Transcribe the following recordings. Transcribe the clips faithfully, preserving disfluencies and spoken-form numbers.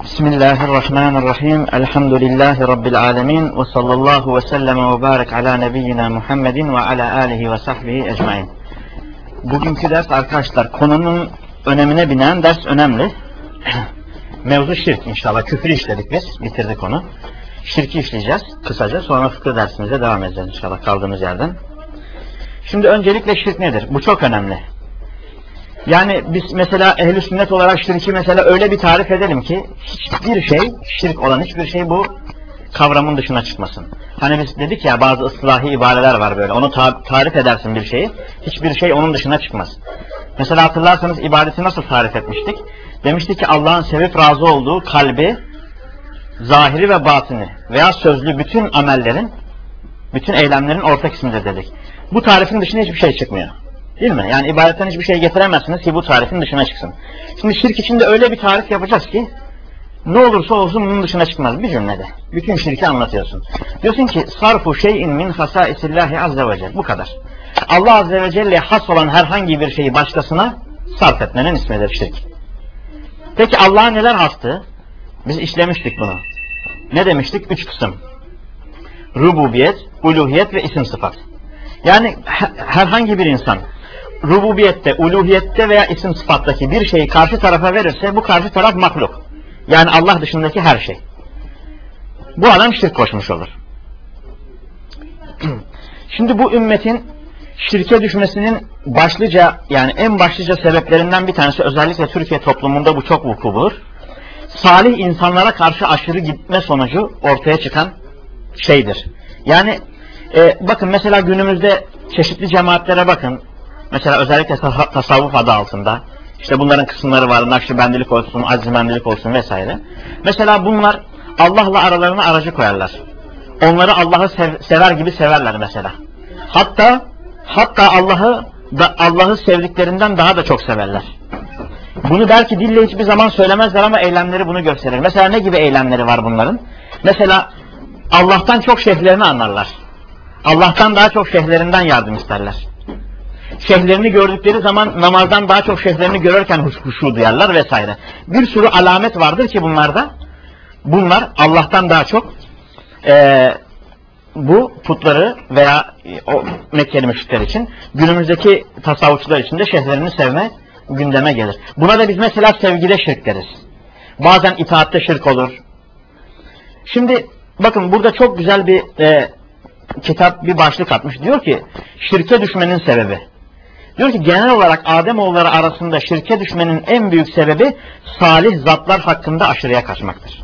Bismillahirrahmanirrahim. Elhamdülillahi Rabbil alemin. Ve sallallahu ve sellem ve barik ala nebiyyina Muhammedin ve ala alihi ve sahbihi ecmain. Bugünkü ders arkadaşlar konunun önemine binen ders önemli. Mevzu şirk inşallah. Küfrü işledik biz. Bitirdik onu. Şirki işleyeceğiz kısaca. Sonra fıkıh dersimize devam edeceğiz inşallah kaldığımız yerden. Şimdi öncelikle şirk nedir? Bu çok önemli. Yani biz mesela ehl-i sünnet olarak şirki mesela öyle bir tarif edelim ki hiçbir şey, şirk olan hiçbir şey bu kavramın dışına çıkmasın. Hani biz dedik ya bazı ıslahi ibareler var böyle. Onu ta tarif edersin bir şeyi. Hiçbir şey onun dışına çıkmaz. Mesela hatırlarsanız ibadeti nasıl tarif etmiştik? Demiştik ki Allah'ın sevip razı olduğu kalbi, zahiri ve batini veya sözlü bütün amellerin, bütün eylemlerin ortak ismidir dedik. Bu tarifin dışına hiçbir şey çıkmıyor. Değil mi? Yani ibadetten hiçbir şey getiremezsiniz ki bu tarifin dışına çıksın. Şimdi şirk içinde öyle bir tarif yapacağız ki ne olursa olsun bunun dışına çıkmaz bir cümlede. Bütün şirki anlatıyorsun. Diyorsun ki sarfu şeyin min hasaisillahi azze ve celle. Bu kadar. Allah azze ve celle'ye has olan herhangi bir şeyi başkasına sarf etmenin ismidir şirk. Peki Allah'a neler hastı? Biz işlemiştik bunu. Ne demiştik? Üç kısım. Rububiyet, uluhiyet ve isim sıfat. Yani herhangi bir insan rububiyette, uluhiyette veya isim sıfattaki bir şeyi karşı tarafa verirse bu karşı taraf mahluk. Yani Allah dışındaki her şey. Bu adam şirk koşmuş olur. Şimdi bu ümmetin şirke düşmesinin başlıca yani en başlıca sebeplerinden bir tanesi özellikle Türkiye toplumunda bu çok vuku bulur. Salih insanlara karşı aşırı gitme sonucu ortaya çıkan şeydir. Yani e, bakın mesela günümüzde çeşitli cemaatlere bakın. Mesela özellikle tasavvuf adı altında. İşte bunların kısımları var. Nakşibendilik olsun, Azimendilik olsun vesaire. Mesela bunlar Allah'la aralarına aracı koyarlar. Onları Allah'ı sev sever gibi severler mesela. Hatta hatta Allah'ı Allah'ı sevdiklerinden daha da çok severler. Bunu belki dille hiçbir zaman söylemezler ama eylemleri bunu gösterir. Mesela ne gibi eylemleri var bunların? Mesela Allah'tan çok şeyhlerini anlarlar. Allah'tan daha çok şeyhlerinden yardım isterler. Şeyhlerini gördükleri zaman namazdan daha çok şeyhlerini görürken huşu duyarlar vesaire. Bir sürü alamet vardır ki bunlarda. Bunlar Allah'tan daha çok e, bu putları veya o Mekkeli müşrikler için günümüzdeki tasavvufçular için de şeyhlerini sevme gündeme gelir. Buna da biz mesela sevgide şirk deriz. Bazen itaatte şirk olur. Şimdi bakın burada çok güzel bir e, kitap bir başlık atmış. Diyor ki şirke düşmenin sebebi. Diyor ki genel olarak Ademoğulları arasında şirke düşmenin en büyük sebebi salih zatlar hakkında aşırıya kaçmaktır.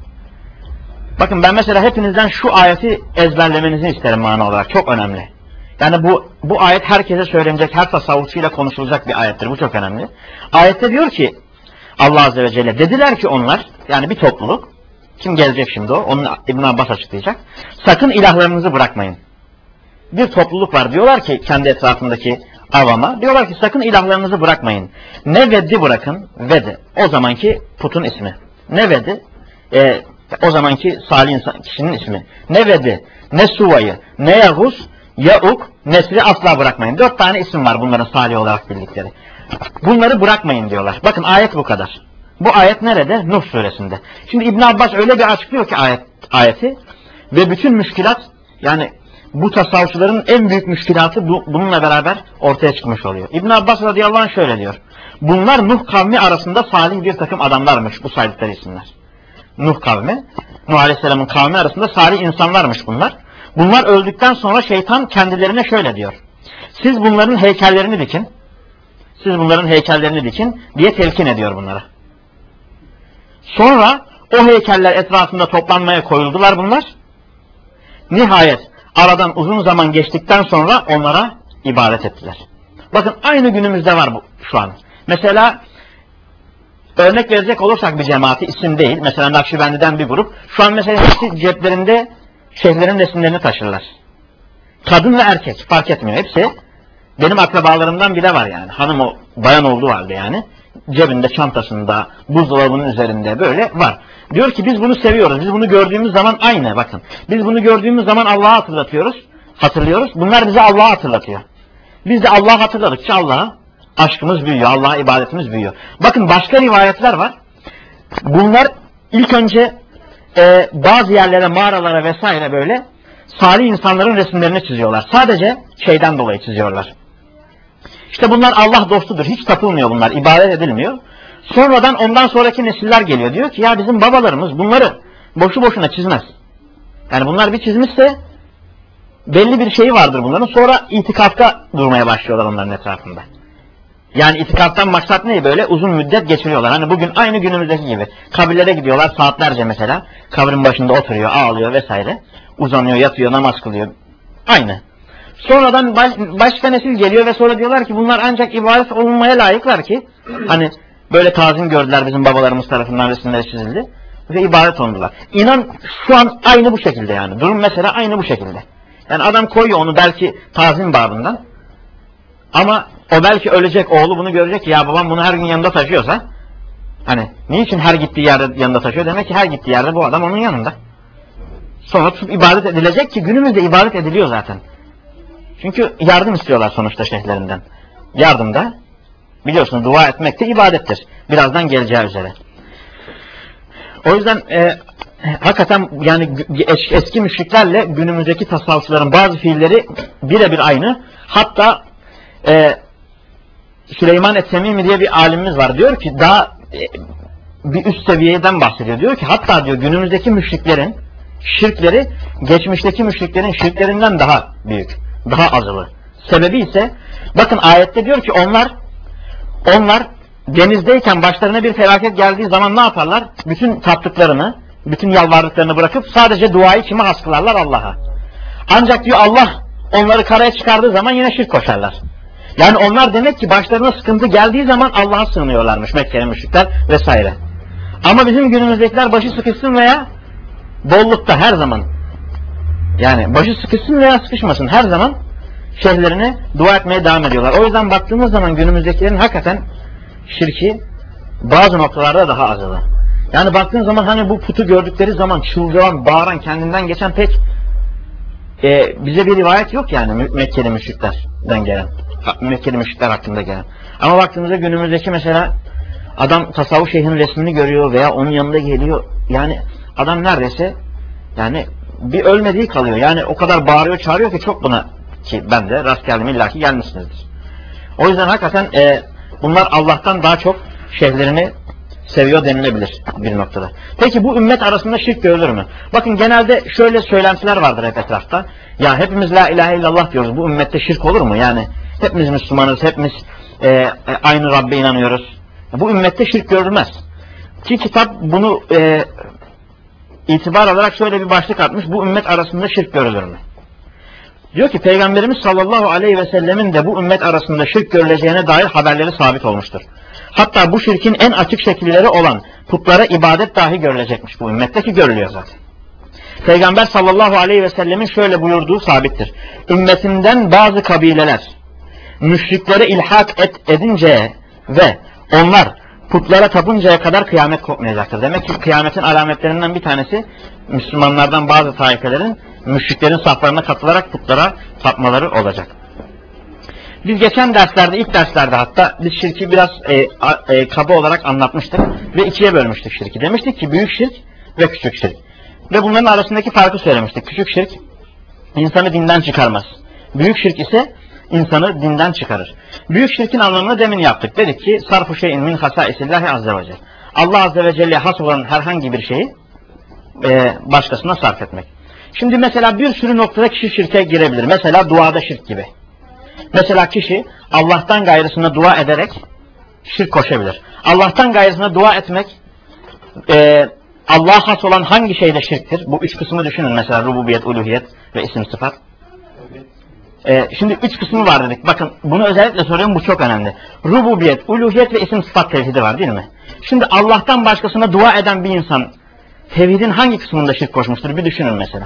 Bakın ben mesela hepinizden şu ayeti ezberlemenizi isterim mana olarak. Çok önemli. Yani bu bu ayet herkese söylenecek, her tasavvufçuyla konuşulacak bir ayettir. Bu çok önemli. Ayette diyor ki Allah Azze ve Celle dediler ki onlar yani bir topluluk. Kim gelecek şimdi o? Onu İbn Abbas açıklayacak. Sakın ilahlarınızı bırakmayın. Bir topluluk var diyorlar ki kendi etrafındaki avama. Diyorlar ki sakın ilahlarınızı bırakmayın. Ne veddi bırakın. Vedi. O zamanki putun ismi. Ne vedi? E, o zamanki salih insan, kişinin ismi. Ne vedi? Ne suvayı? Ne yahus? Yauk? Nesri asla bırakmayın. Dört tane isim var bunların salih olarak bildikleri. Bunları bırakmayın diyorlar. Bakın ayet bu kadar. Bu ayet nerede? Nuh suresinde. Şimdi İbn Abbas öyle bir açıklıyor ki ayet, ayeti ve bütün müşkilat yani bu tasavvufçuların en büyük müşkilatı bu, bununla beraber ortaya çıkmış oluyor. İbn Abbas radıyallahu anh şöyle diyor. Bunlar Nuh kavmi arasında salih bir takım adamlarmış bu saydıkları isimler. Nuh kavmi, Nuh aleyhisselamın kavmi arasında salih insanlarmış bunlar. Bunlar öldükten sonra şeytan kendilerine şöyle diyor. Siz bunların heykellerini dikin. Siz bunların heykellerini dikin diye telkin ediyor bunlara. Sonra o heykeller etrafında toplanmaya koyuldular bunlar. Nihayet aradan uzun zaman geçtikten sonra onlara ibadet ettiler. Bakın aynı günümüzde var bu şu an. Mesela örnek verecek olursak bir cemaati isim değil. Mesela Nakşibendi'den bir grup. Şu an mesela hepsi ceplerinde şeyhlerin resimlerini taşırlar. Kadın ve erkek fark etmiyor. Hepsi benim akrabalarımdan bile var yani. Hanım o bayan olduğu halde yani. Cebinde, çantasında, buzdolabının üzerinde böyle var. Diyor ki biz bunu seviyoruz. Biz bunu gördüğümüz zaman aynı bakın. Biz bunu gördüğümüz zaman Allah'a hatırlatıyoruz. Hatırlıyoruz. Bunlar bize Allah'a hatırlatıyor. Biz de Allah'a hatırladıkça Allah'a aşkımız büyüyor. Allah'a ibadetimiz büyüyor. Bakın başka rivayetler var. Bunlar İlk önce e, bazı yerlere, mağaralara vesaire böyle salih insanların resimlerini çiziyorlar. Sadece şeyden dolayı çiziyorlar. İşte bunlar Allah dostudur. Hiç tapılmıyor bunlar. İbadet edilmiyor. Sonradan ondan sonraki nesiller geliyor. Diyor ki ya bizim babalarımız bunları boşu boşuna çizmez. Yani bunlar bir çizmişse belli bir şeyi vardır bunların. Sonra itikafta durmaya başlıyorlar onların etrafında. Yani itikaftan maksat ne? Böyle uzun müddet geçiriyorlar. Hani bugün aynı günümüzdeki gibi. Kabirlere gidiyorlar saatlerce mesela. Kabrin başında oturuyor, ağlıyor vesaire. Uzanıyor, yatıyor, namaz kılıyor. Aynı. Sonradan baş, başka nesil geliyor ve sonra diyorlar ki bunlar ancak ibadet olunmaya layıklar ki hani böyle tazim gördüler, bizim babalarımız tarafından resimleri çizildi ve ibadet olundular. İnan şu an aynı bu şekilde yani. Durum mesela aynı bu şekilde. Yani adam koyuyor onu belki tazim babından ama o belki ölecek, oğlu bunu görecek ki ya babam bunu her gün yanında taşıyorsa hani niçin her gittiği yerde yanında taşıyor? Demek ki her gittiği yerde bu adam onun yanında. Sonra tutup ibadet edilecek ki günümüzde ibadet ediliyor zaten. Çünkü yardım istiyorlar sonuçta şeyhlerinden. Yardımda biliyorsunuz dua etmek de ibadettir. Birazdan geleceği üzere. O yüzden e, hakikaten yani eski müşriklerle günümüzdeki tasavvufçuların bazı fiilleri birebir aynı. Hatta e, Süleyman et-Temimi diye bir alimimiz var. Diyor ki daha e, bir üst seviyeden bahsediyor. Diyor ki hatta diyor günümüzdeki müşriklerin şirkleri geçmişteki müşriklerin şirklerinden daha büyük. Daha azılı. Sebebi ise bakın ayette diyor ki onlar onlar denizdeyken başlarına bir felaket geldiği zaman ne yaparlar? Bütün taptıklarını, bütün yalvardıklarını bırakıp sadece duayı kime haskılarlar? Allah'a. Ancak diyor Allah onları karaya çıkardığı zaman yine şirk koşarlar. Yani onlar demek ki başlarına sıkıntı geldiği zaman Allah'a sığınıyorlarmış Mekkeli müşrikler vesaire. Ama bizim günümüzdekiler başı sıkışsın veya bollukta her zaman yani başı sıkışsın veya sıkışmasın her zaman şeyhlerine dua etmeye devam ediyorlar. O yüzden baktığımız zaman günümüzdekilerin hakikaten şirki bazı noktalarda daha azılı. Yani baktığın zaman hani bu putu gördükleri zaman çıldıran, bağıran, kendinden geçen pek e, bize bir rivayet yok yani Mekkeli müşriklerden gelen. Mekkeli müşrikler hakkında gelen. Ama baktığımızda günümüzdeki mesela adam tasavvuf şeyhinin resmini görüyor veya onun yanında geliyor. Yani adam neredeyse yani bir ölmediği kalıyor. Yani o kadar bağırıyor, çağırıyor ki çok buna ki ben de rast geldim illaki gelmişsinizdir. O yüzden hakikaten e, bunlar Allah'tan daha çok şeyhlerini seviyor denilebilir bir noktada. Peki bu ümmet arasında şirk görülür mü? Bakın genelde şöyle söylentiler vardır hep etrafta. Ya hepimiz la ilahe illallah diyoruz. Bu ümmette şirk olur mu? Yani hepimiz Müslümanız, hepimiz e, aynı Rabbe inanıyoruz. Bu ümmette şirk görülmez. Ki kitap bunu e, itibar alarak şöyle bir başlık atmış. Bu ümmet arasında şirk görülür mü? Diyor ki Peygamberimiz sallallahu aleyhi ve sellemin de bu ümmet arasında şirk görüleceğine dair haberleri sabit olmuştur. Hatta bu şirkin en açık şekilleri olan putlara ibadet dahi görülecekmiş bu ümmette ki görülüyor zaten. Peygamber sallallahu aleyhi ve sellemin şöyle buyurduğu sabittir. Ümmetimden bazı kabileler müşriklere ilhak et, edince ve onlar putlara tapıncaya kadar kıyamet kopmayacaktır. Demek ki kıyametin alametlerinden bir tanesi Müslümanlardan bazı taifelerin müşriklerin saflarına katılarak putlara tapmaları olacak. Biz geçen derslerde, ilk derslerde hatta biz şirki biraz e, e, kaba olarak anlatmıştık ve ikiye bölmüştük şirki. Demiştik ki büyük şirk ve küçük şirk. Ve bunların arasındaki farkı söylemiştik. Küçük şirk insanı dinden çıkarmaz. Büyük şirk ise insanı dinden çıkarır. Büyük şirkin anlamını demin yaptık. Dedik ki sarfu şeyin min hasaisillahi azze ve celle. Allah azze ve celle'ye has olan herhangi bir şeyi e, başkasına sarf etmek. Şimdi mesela bir sürü noktada kişi şirke girebilir. Mesela duada şirk gibi. Mesela kişi Allah'tan gayrısına dua ederek şirk koşabilir. Allah'tan gayrısına dua etmek e, Allah'a has olan hangi şeyde şirktir? Bu üç kısmı düşünün mesela rububiyet, uluhiyet ve isim sıfat. E, şimdi üç kısmı var dedik. Bakın bunu özellikle soruyorum, bu çok önemli. Rububiyet, uluhiyet ve isim sıfat tevhidi var değil mi? Şimdi Allah'tan başkasına dua eden bir insan tevhidin hangi kısmında şirk koşmuştur? Bir düşünün mesela.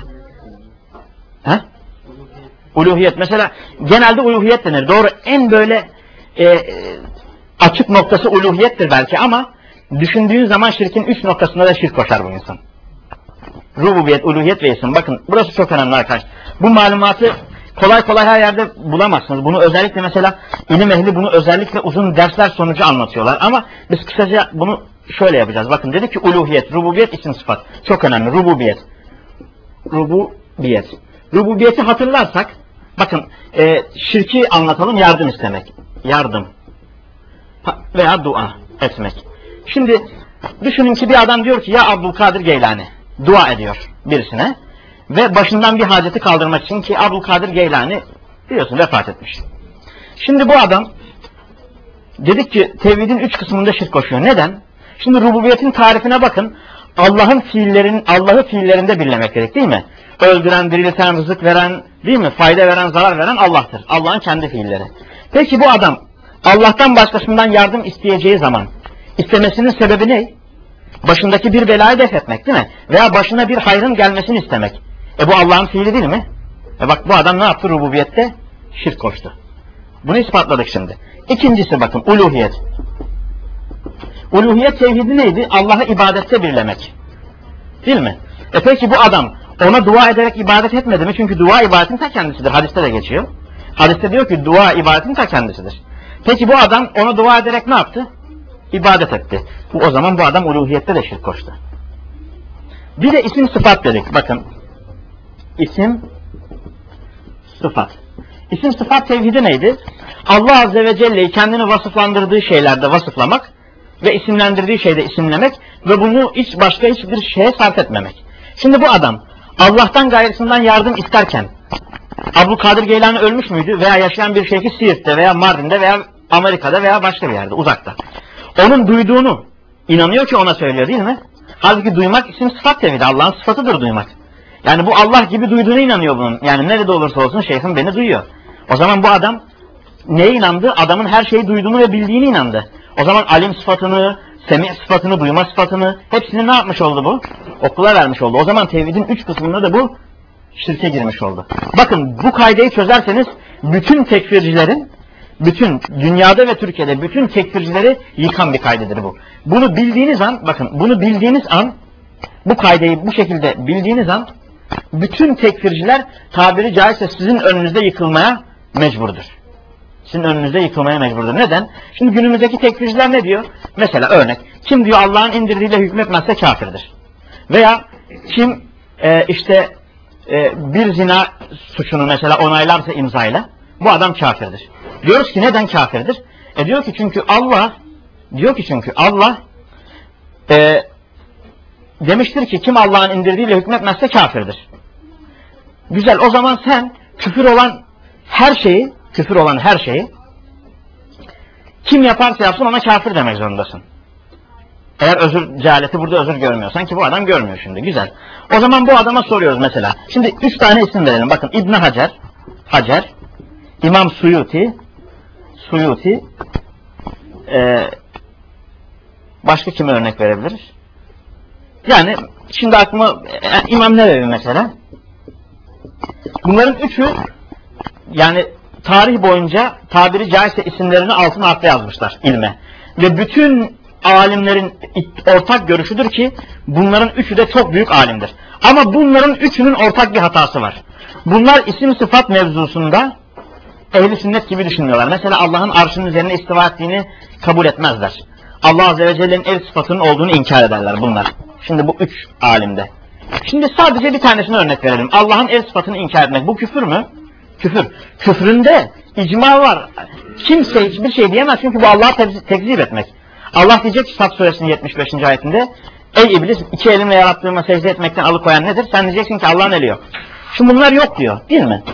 He? Uluhiyet. Mesela genelde uluhiyet denir. Doğru, en böyle e, açık noktası uluhiyettir belki ama düşündüğün zaman şirkin üç noktasında da şirk koşar bu insan. Rububiyet, uluhiyet ve isim. Bakın burası çok önemli arkadaşlar. Bu malumatı kolay kolay her yerde bulamazsınız. Bunu özellikle mesela ilim ehli bunu özellikle uzun dersler sonucu anlatıyorlar. Ama biz kısaca bunu şöyle yapacağız. Bakın dedik ki uluhiyet, rububiyet, isim sıfat. Çok önemli. Rububiyet. Rububiyet. Rububiyeti hatırlarsak, bakın e, şirki anlatalım, yardım istemek. Yardım. Veya dua etmek. Şimdi düşünün ki bir adam diyor ki ya Abdülkadir Geylani dua ediyor birisine ve başından bir haceti kaldırmak için ki Abdülkadir Geylani biliyorsun vefat etmiş. Şimdi bu adam dedik ki tevhidin üç kısmında şirk koşuyor. Neden? Şimdi rububiyetin tarifine bakın. Allah'ın fiillerin Allah'ı fiillerinde birlemek gerek değil mi? Öldüren, dirilten, rızık veren, değil mi? Fayda veren, zarar veren Allah'tır. Allah'ın kendi fiilleri. Peki bu adam Allah'tan başkasından yardım isteyeceği zaman istemesinin sebebi ne? Başındaki bir belayı def etmek değil mi? Veya başına bir hayrın gelmesini istemek. E bu Allah'ın fiili değil mi? E bak bu adam ne yaptı rububiyette? Şirk koştu. Bunu ispatladık şimdi. İkincisi bakın uluhiyet. Uluhiyet tevhidi neydi? Allah'ı ibadette birlemek. Değil mi? E peki bu adam ona dua ederek ibadet etmedi mi? Çünkü dua ibadetin ta kendisidir. Hadiste de geçiyor. Hadiste diyor ki dua ibadetin ta kendisidir. Peki bu adam ona dua ederek ne yaptı? İbadet etti. Bu, o zaman bu adam uluhiyette de şirk koştu. Bir de isim sıfat dedik. Bakın. İsim sıfat. İsim sıfat tevhidi neydi? Allah Azze ve Celle'yi kendini vasıflandırdığı şeylerde vasıflamak ve isimlendirdiği şeyde isimlemek ve bunu hiç başka hiçbir şeye sarf etmemek. Şimdi bu adam Allah'tan gayrısından yardım isterken Abdülkadir Geylani ölmüş müydü? Veya yaşayan bir şeyhi Siirt'te veya Mardin'de veya Amerika'da veya başka bir yerde uzakta. Onun duyduğunu inanıyor ki ona söylüyor değil mi? Halbuki duymak isim sıfat tevhidi. Allah'ın sıfatıdır duymak. Yani bu Allah gibi duyduğuna inanıyor bunun. Yani nerede olursa olsun şeyhim beni duyuyor. O zaman bu adam neye inandı? Adamın her şeyi duyduğunu ve bildiğini inandı. O zaman alim sıfatını, semi sıfatını, duyma sıfatını hepsini ne yapmış oldu bu? Okula vermiş oldu. O zaman tevhidin üç kısmında da bu şirke girmiş oldu. Bakın bu kaideyi çözerseniz bütün tekfircilerin, bütün dünyada ve Türkiye'de bütün tekfircileri yıkan bir kaydedir bu. Bunu bildiğiniz an, bakın bunu bildiğiniz an, bu kaideyi bu şekilde bildiğiniz an bütün tekfirciler tabiri caizse sizin önünüzde yıkılmaya mecburdur. Sizin önünüzde yıkılmaya mecburdur. Neden? Şimdi günümüzdeki tekfirciler ne diyor? Mesela örnek. Kim diyor Allah'ın indirdiğiyle hükmetmezse kafirdir. Veya kim e, işte e, bir zina suçunu mesela onaylarsa imzayla bu adam kafirdir. Diyoruz ki neden kafirdir? E diyor ki çünkü Allah diyor ki çünkü Allah e, demiştir ki kim Allah'ın indirdiğiyle hükmetmezse kafirdir. Güzel, o zaman sen küfür olan her şeyi küfür olan her şeyi kim yaparsa yapsın ona kafir demek zorundasın. Eğer özür cehaleti burada özür görmüyorsan ki bu adam görmüyor şimdi. Güzel. O zaman bu adama soruyoruz mesela. Şimdi üç tane isim verelim. Bakın İbn Hacer, Hacer, İmam Suyuti, Suyuti, e, başka kime örnek verebiliriz? Yani şimdi aklıma e, İmam Nevevi mesela. Bunların üçü yani tarih boyunca tabiri caizse isimlerini altın harfle yazmışlar ilme. Ve bütün alimlerin ortak görüşüdür ki bunların üçü de çok büyük alimdir. Ama bunların üçünün ortak bir hatası var. Bunlar isim sıfat mevzusunda ehli sünnet gibi düşünmüyorlar. Mesela Allah'ın arşının üzerine istiva ettiğini kabul etmezler. Allah Azze ve Celle'nin el sıfatının olduğunu inkar ederler bunlar. Şimdi bu üç alimde. Şimdi sadece bir tanesini örnek verelim. Allah'ın el sıfatını inkar etmek. Bu küfür mü? Küfür. Küfründe icma var. Kimse hiçbir şey diyemez çünkü bu Allah'ı tekzip etmek. Allah diyecek ki Sad suresinin yetmiş beşinci ayetinde ey iblis iki elimle yarattığıma secde etmekten alıkoyan nedir? Sen diyeceksin ki Allah'ın eli yok. Şimdi bunlar yok diyor değil mi?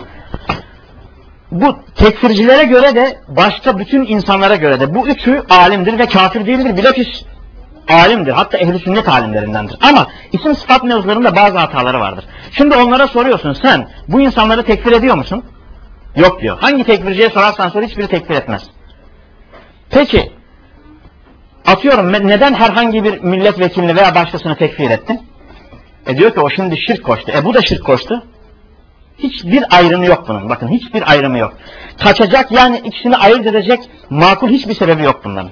Bu tekfircilere göre de başka bütün insanlara göre de bu üçü alimdir ve kafir değildir. Bilakis alimdir. Hatta ehl-i sünnet alimlerindendir. Ama isim sıfat mevzularında bazı hataları vardır. Şimdi onlara soruyorsun sen bu insanları tekfir ediyor musun? Yok diyor. Hangi tekfirciye sorarsan sor hiçbiri tekfir etmez. Peki atıyorum neden herhangi bir milletvekilini veya başkasını tekfir ettin? E diyor ki o şimdi şirk koştu. E bu da şirk koştu. Hiçbir ayrımı yok bunun. Bakın hiçbir ayrımı yok. Kaçacak yani ikisini ayırt edecek makul hiçbir sebebi yok bunların.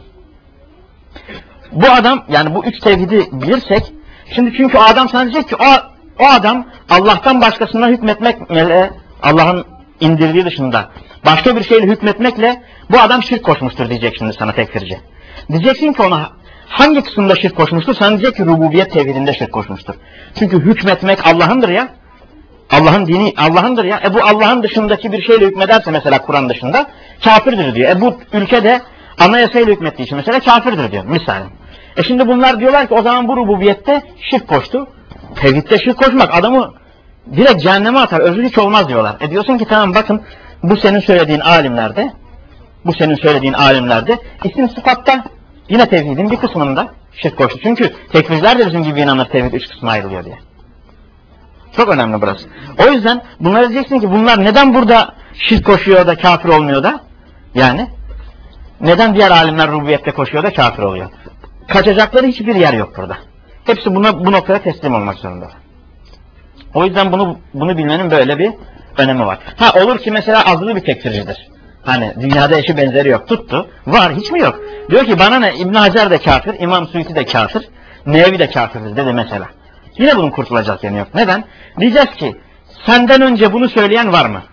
Bu adam yani bu üç tevhidi bilirsek şimdi çünkü o adam sana diyecek ki o, o adam Allah'tan başkasına hükmetmekle Allah'ın indirdiği dışında başka bir şeyle hükmetmekle bu adam şirk koşmuştur diyecek şimdi sana tekfirci. Diyeceksin ki ona Hangi kısımda şirk koşmuştur? Sana diyecek ki rububiyet tevhidinde şirk koşmuştur. Çünkü hükmetmek Allah'ındır ya. Allah'ın dini Allah'ındır ya. E bu Allah'ın dışındaki bir şeyle hükmederse mesela Kur'an dışında kafirdir diyor. E bu ülkede anayasayla hükmettiği için mesela kafirdir diyor misal. E şimdi bunlar diyorlar ki o zaman bu rububiyette şirk koştu. Tevhidde şirk koşmak adamı direkt cehenneme atar. Özür hiç olmaz diyorlar. E diyorsun ki tamam bakın bu senin söylediğin alimlerde bu senin söylediğin alimlerde isim sıfatta yine tevhidin bir kısmında şirk koştu. Çünkü tekfirciler de bizim gibi inanır tevhid üç kısma ayrılıyor diye. Çok önemli burası. O yüzden bunlara diyeceksin ki bunlar neden burada şirk koşuyor da kafir olmuyor da? Yani neden diğer alimler rububiyette koşuyor da kafir oluyor? Kaçacakları hiçbir yer yok burada. Hepsi buna bu noktaya teslim olmak zorunda. O yüzden bunu bunu bilmenin böyle bir önemi var. Ha olur ki mesela azılı bir tekfircidir. Hani dünyada eşi benzeri yok. Tuttu. Var. Hiç mi yok? Diyor ki bana ne? İbn Hacer de kafir. İmam Suyuti de kafir. Nevevi de kafirdir dedi mesela. Yine bunun kurtulacak yanı yok. Neden? Diyeceğiz ki senden önce bunu söyleyen var mı?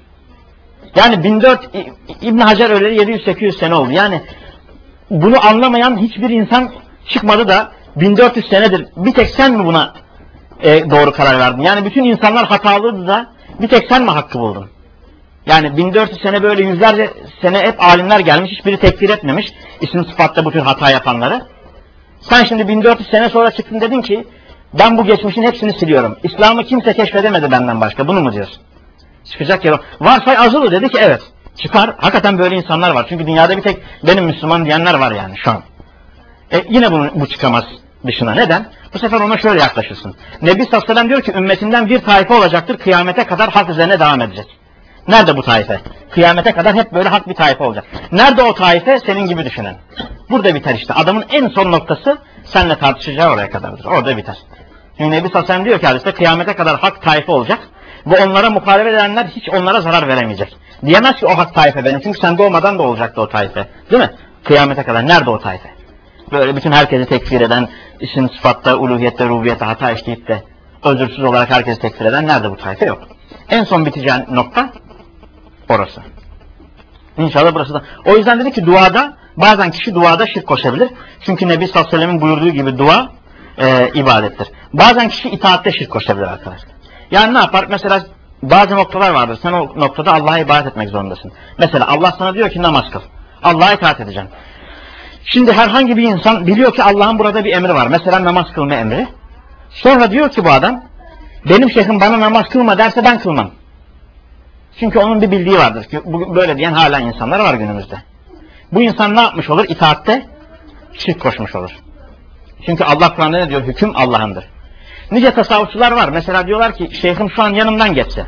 Yani bin dört İbn Hacer öleli yedi yüz sekiz yüz sene oldu. Yani bunu anlamayan hiçbir insan çıkmadı da bin dört yüz senedir. Bir tek sen mi buna e, doğru karar verdin? Yani bütün insanlar hatalıydı da bir tek sen mi hakkı buldun? Yani bin dört yüz sene böyle yüzlerce sene hep alimler gelmiş. Hiçbiri tekfir etmemiş. İsim sıfatta bu tür hata yapanları. Sen şimdi bin dört yüz sene sonra çıktın dedin ki ben bu geçmişin hepsini siliyorum. İslam'ı kimse keşfedemedi benden başka. Bunu mu diyorsun? Çıkacak ya. Varsay azılı dedi ki evet. Çıkar. Hakikaten böyle insanlar var. Çünkü dünyada bir tek benim Müslüman diyenler var yani şu an. E yine bunu, bu çıkamaz dışına. Neden? Bu sefer ona şöyle yaklaşırsın. Nebi sallallahu aleyhi ve sellem diyor ki ümmetinden bir taife olacaktır. Kıyamete kadar hak üzerine devam edecek. Nerede bu taife? Kıyamete kadar hep böyle hak bir taife olacak. Nerede o taife? Senin gibi düşünen. Burada biter işte. Adamın en son noktası seninle tartışacağı oraya kadardır. Orada biter. Çünkü Nebi sallallahu aleyhi ve sellem diyor ki hadiste kıyamete kadar hak taife olacak. Ve onlara muhalefet edenler hiç onlara zarar veremeyecek. Diyemez ki o hak taife benim. Çünkü sen doğmadan da olacaktı o taife. Değil mi? Kıyamete kadar. Nerede o taife? Böyle bütün herkesi tekfir eden, isim sıfatta, uluhiyette, rububiyette hata işleyip de özürsüz olarak herkesi tekfir eden nerede bu taife? Yok. En son biteceğin nokta orası. İnşallah burası da. O yüzden dedi ki duada, bazen kişi duada şirk koşabilir. Çünkü Nebi sallallahu aleyhi ve sellem'in buyurduğu gibi dua e, ibadettir. Bazen kişi itaatte şirk koşabilir arkadaşlar. Yani ne yapar? Mesela bazı noktalar vardır. Sen o noktada Allah'a ibadet etmek zorundasın. Mesela Allah sana diyor ki namaz kıl. Allah'a itaat edeceksin. Şimdi herhangi bir insan biliyor ki Allah'ın burada bir emri var. Mesela namaz kılma emri. Sonra diyor ki bu adam benim şeyhim bana namaz kılma derse ben kılmam. Çünkü onun bir bildiği vardır. Böyle diyen hala insanlar var günümüzde. Bu insan ne yapmış olur? İtaatte şirk koşmuş olur. Çünkü Allah Kur'an'da ne diyor? Hüküm Allah'ındır. Nice tasavvufçular var. Mesela diyorlar ki şeyhim şu an yanımdan geçse.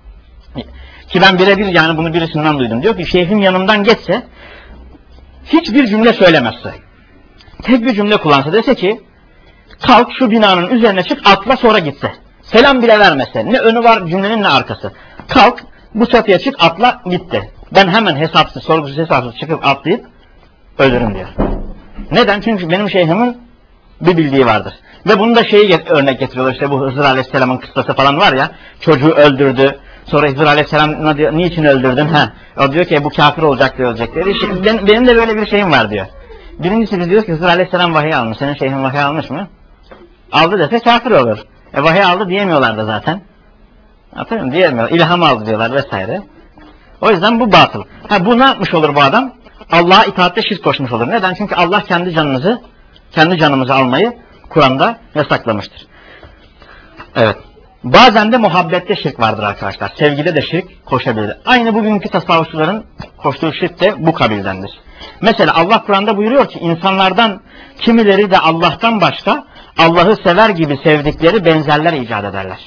Ki ben birebir yani bunu birisinden duydum. Diyor ki şeyhim yanımdan geçse hiçbir cümle söylemezse. Tek bir cümle kullansa dese ki kalk şu binanın üzerine çık atla sonra gitse. Selam bile vermese. Ne önü var cümlenin ne arkası. Kalk bu çatıya çık atla gitti. Ben hemen hesapsız sorgusuz hesapsız çıkıp atlayıp ölürüm diyor. Neden? Çünkü benim şeyhimin bir bildiği vardır. Ve bunu da şeyi get örnek getiriyorlar. İşte bu Hızır Aleyhisselam'ın kıssası falan var ya. Çocuğu öldürdü. Sonra Hızır Aleyhisselam diyor, niçin öldürdün? Ha. O diyor ki bu kafir olacak diyor olacak diyor. İşte ben, benim de böyle bir şeyim var diyor. Birincisi biz diyoruz ki Hızır Aleyhisselam vahiy almış. Senin şeyhin vahiy almış mı? Aldı dese kafir olur. E vahiy aldı diyemiyorlar da zaten. Hatırlıyor musun? Diyemiyorlar. İlham aldı diyorlar vesaire. O yüzden bu batıl. Ha bu ne yapmış olur bu adam? Allah'a itaatte şirk koşmuş olur. Neden? Çünkü Allah kendi canınızı, kendi canımızı almayı Kur'an'da yasaklamıştır. Evet. Bazen de muhabbette şirk vardır arkadaşlar. Sevgide de şirk koşabilir. Aynı bugünkü tasavvufçuların koştuğu şirk de bu kabildendir. Mesela Allah Kur'an'da buyuruyor ki insanlardan kimileri de Allah'tan başka Allah'ı sever gibi sevdikleri benzerler icat ederler.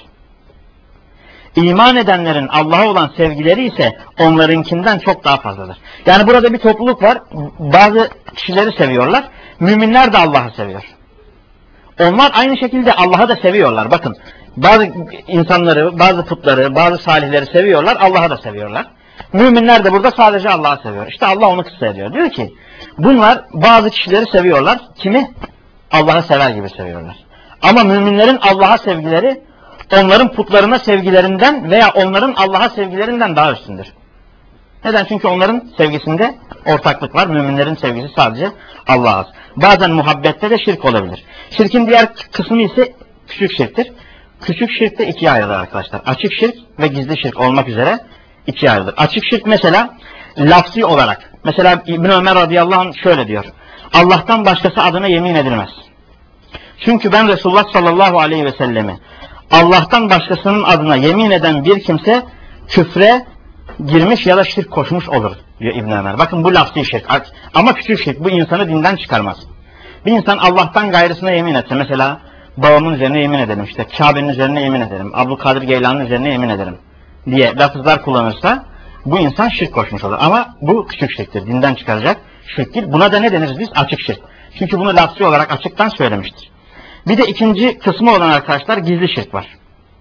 İman edenlerin Allah'a olan sevgileri ise onlarınkinden çok daha fazladır. Yani burada bir topluluk var. Bazı kişileri seviyorlar. Müminler de Allah'ı seviyor. Onlar aynı şekilde Allah'ı da seviyorlar. Bakın bazı insanları, bazı putları, bazı salihleri seviyorlar. Allah'ı da seviyorlar. Müminler de burada sadece Allah'ı seviyor. İşte Allah onu kıssa ediyor. Diyor ki bunlar bazı kişileri seviyorlar. Kimi? Allah'ı sever gibi seviyorlar. Ama müminlerin Allah'a sevgileri onların putlarına sevgilerinden veya onların Allah'a sevgilerinden daha üstündür. Neden? Çünkü onların sevgisinde ortaklık var. Müminlerin sevgisi sadece Allah'a has. Bazen muhabbette de şirk olabilir. Şirkin diğer kısmı ise küçük şirktir. Küçük şirk de ikiye ayrılır arkadaşlar. Açık şirk ve gizli şirk olmak üzere ikiye ayrılır. Açık şirk mesela lafzi olarak. Mesela İbn Ömer radıyallahu anh şöyle diyor. Allah'tan başkası adına yemin edilmez. Çünkü ben Resulullah sallallahu aleyhi ve sellemi Allah'tan başkasının adına yemin eden bir kimse küfre girmiş ya da şirk koşmuş olur diyor İbn Ömer. Bakın bu lafzi şirk ama küçük şirk bu insanı dinden çıkarmaz. Bir insan Allah'tan gayrısına yemin etse, mesela babamın üzerine yemin ederim, işte Kabe'nin üzerine yemin ederim, Abdülkadir Geylani'nin üzerine yemin ederim diye lafızlar kullanırsa bu insan şirk koşmuş olur. Ama bu küçük şirktir, dinden çıkaracak şirk değil. Buna da ne deniriz biz? Açık şirk. Çünkü bunu lafzi olarak açıktan söylemiştir. Bir de ikinci kısmı olan arkadaşlar gizli şirk var.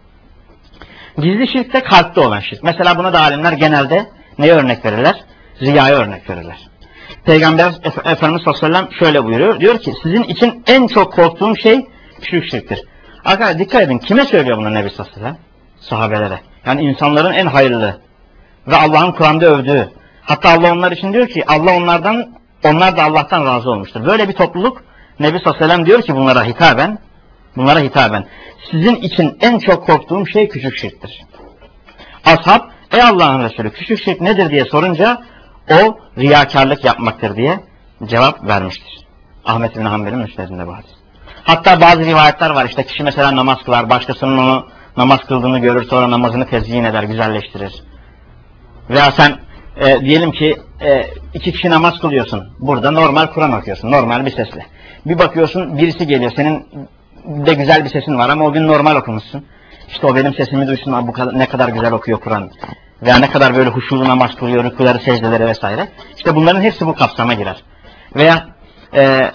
Gizli şirk de kalpte olan şirk. Mesela buna da alimler genelde neye örnek verirler? Riyaya örnek verirler. Peygamber Efendimiz sallallahu aleyhi ve sellem şöyle buyuruyor. Diyor ki sizin için en çok korktuğum şey küçük şirktir. Arkadaşlar dikkat edin. Kime söylüyor bunu Nebi sallallahu aleyhi ve sellem? Sahabelere. Yani insanların en hayırlı ve Allah'ın Kur'an'da övdüğü. Hatta Allah onlar için diyor ki Allah onlardan, onlar da Allah'tan razı olmuştur. Böyle bir topluluk Nebi sallallahu aleyhi ve sellem diyor ki bunlara hitaben, bunlara hitaben sizin için en çok korktuğum şey küçük şirktir. Ashab, ey Allah'ın Resulü küçük şirk nedir diye sorunca o riyakarlık yapmaktır diye cevap vermiştir. Ahmet bin Hanbel'in müsnedinde bu hadis. Hatta bazı rivayetler var, işte kişi mesela namaz kılar, başkasının onu namaz kıldığını görür, sonra namazını tezyin eder, güzelleştirir. Veya sen e, diyelim ki e, iki kişi namaz kılıyorsun, burada normal Kur'an okuyorsun, normal bir sesle. Bir bakıyorsun birisi geliyor, senin de güzel bir sesin var ama o gün normal okumuşsun. İşte o benim sesimi duysun, bu kadar, ne kadar güzel okuyor Kur'an. Veya ne kadar böyle huşulu namaz kılıyor, rükûları, secdeleri vesaire. İşte bunların hepsi bu kapsama girer. Veya e,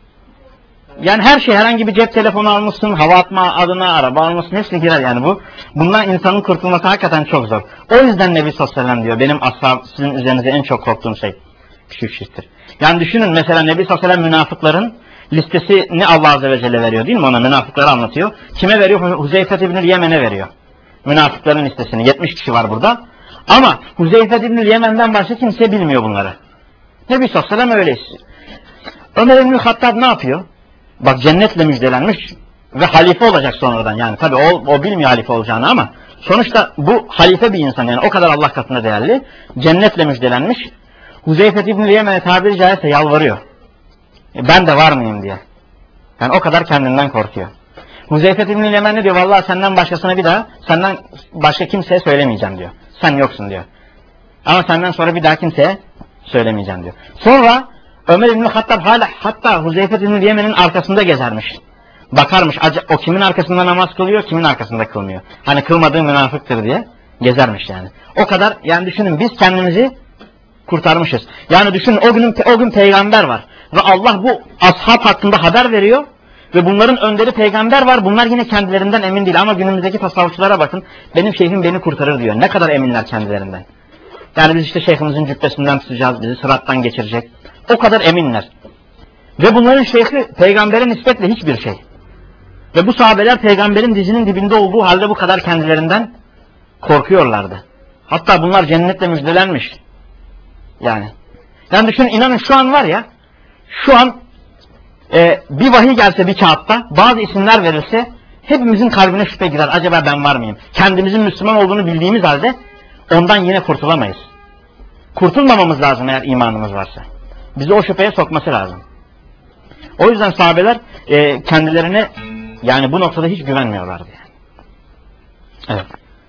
yani her şey, herhangi bir cep telefonu almışsın, hava atma adına araba almışsın, hepsi girer yani bu. Bundan insanın kurtulması hakikaten çok zor. O yüzden Nebi sallallahu aleyhi ve sellem diyor, benim ashab sizin üzerinize en çok korktuğum şey küçük şirktir. Yani düşünün mesela Nebi sallallahu aleyhi ve sellem münafıkların listesini Allah azze ve celle veriyor değil mi? Ona münafıkları anlatıyor. Kime veriyor? Huzeyfe İbnül Yemen'e veriyor. Münafıkların listesini. yetmiş kişi var burada. Ama Huzeyfe İbnül Yemen'den başka kimse bilmiyor bunları. Nebi sallallahu aleyhi ve sellem öyle. Ömer İbnül Hattab ne yapıyor? Bak cennetle müjdelenmiş ve halife olacak sonradan. Yani tabii o, o bilmiyor halife olacağını ama sonuçta bu halife bir insan, yani o kadar Allah katında değerli. Cennetle müjdelenmiş. Huzeyfe İbnül Yemen'e tabiri caizse yalvarıyor. E ben de var mıyım diye. Yani o kadar kendinden korkuyor. Huzeyfe İbnül Yemen ne diyor? Vallahi senden başkasına bir daha, senden başka kimseye söylemeyeceğim diyor. Sen yoksun diyor. Ama senden sonra bir daha kimseye söylemeyeceğim diyor. Sonra Ömer İbnül Hattab hala, hatta Huzeyfe İbnül Yemen'in arkasında gezermiş. Bakarmış o kimin arkasında namaz kılıyor, kimin arkasında kılmıyor. Hani kılmadığı münafıktır diye gezermiş yani. O kadar, yani düşünün biz kendimizi kurtarmışız. Yani düşünün o gün, o gün peygamber var. Ve Allah bu ashab hakkında haber veriyor. Ve bunların önderi peygamber var. Bunlar yine kendilerinden emin değil. Ama günümüzdeki tasavvufçulara bakın. Benim şeyhim beni kurtarır diyor. Ne kadar eminler kendilerinden. Yani biz işte şeyhimizin cübbesinden tutacağız, bizi sırattan geçirecek. O kadar eminler. Ve bunların şeyhi peygambere nispetle hiçbir şey. Ve bu sahabeler peygamberin dizinin dibinde olduğu halde bu kadar kendilerinden korkuyorlardı. Hatta bunlar cennetle müjdelenmiş. Yani. Yani düşünün, inanın şu an var ya, şu an e, bir vahiy gelse bir kağıtta, bazı isimler verilse hepimizin kalbine şüphe girer. Acaba ben var mıyım? Kendimizin Müslüman olduğunu bildiğimiz halde ondan yine kurtulamayız. Kurtulmamamız lazım eğer imanımız varsa. Bizi o şüpheye sokması lazım. O yüzden sahabeler e, kendilerine yani bu noktada hiç güvenmiyorlardı. Yani. Evet.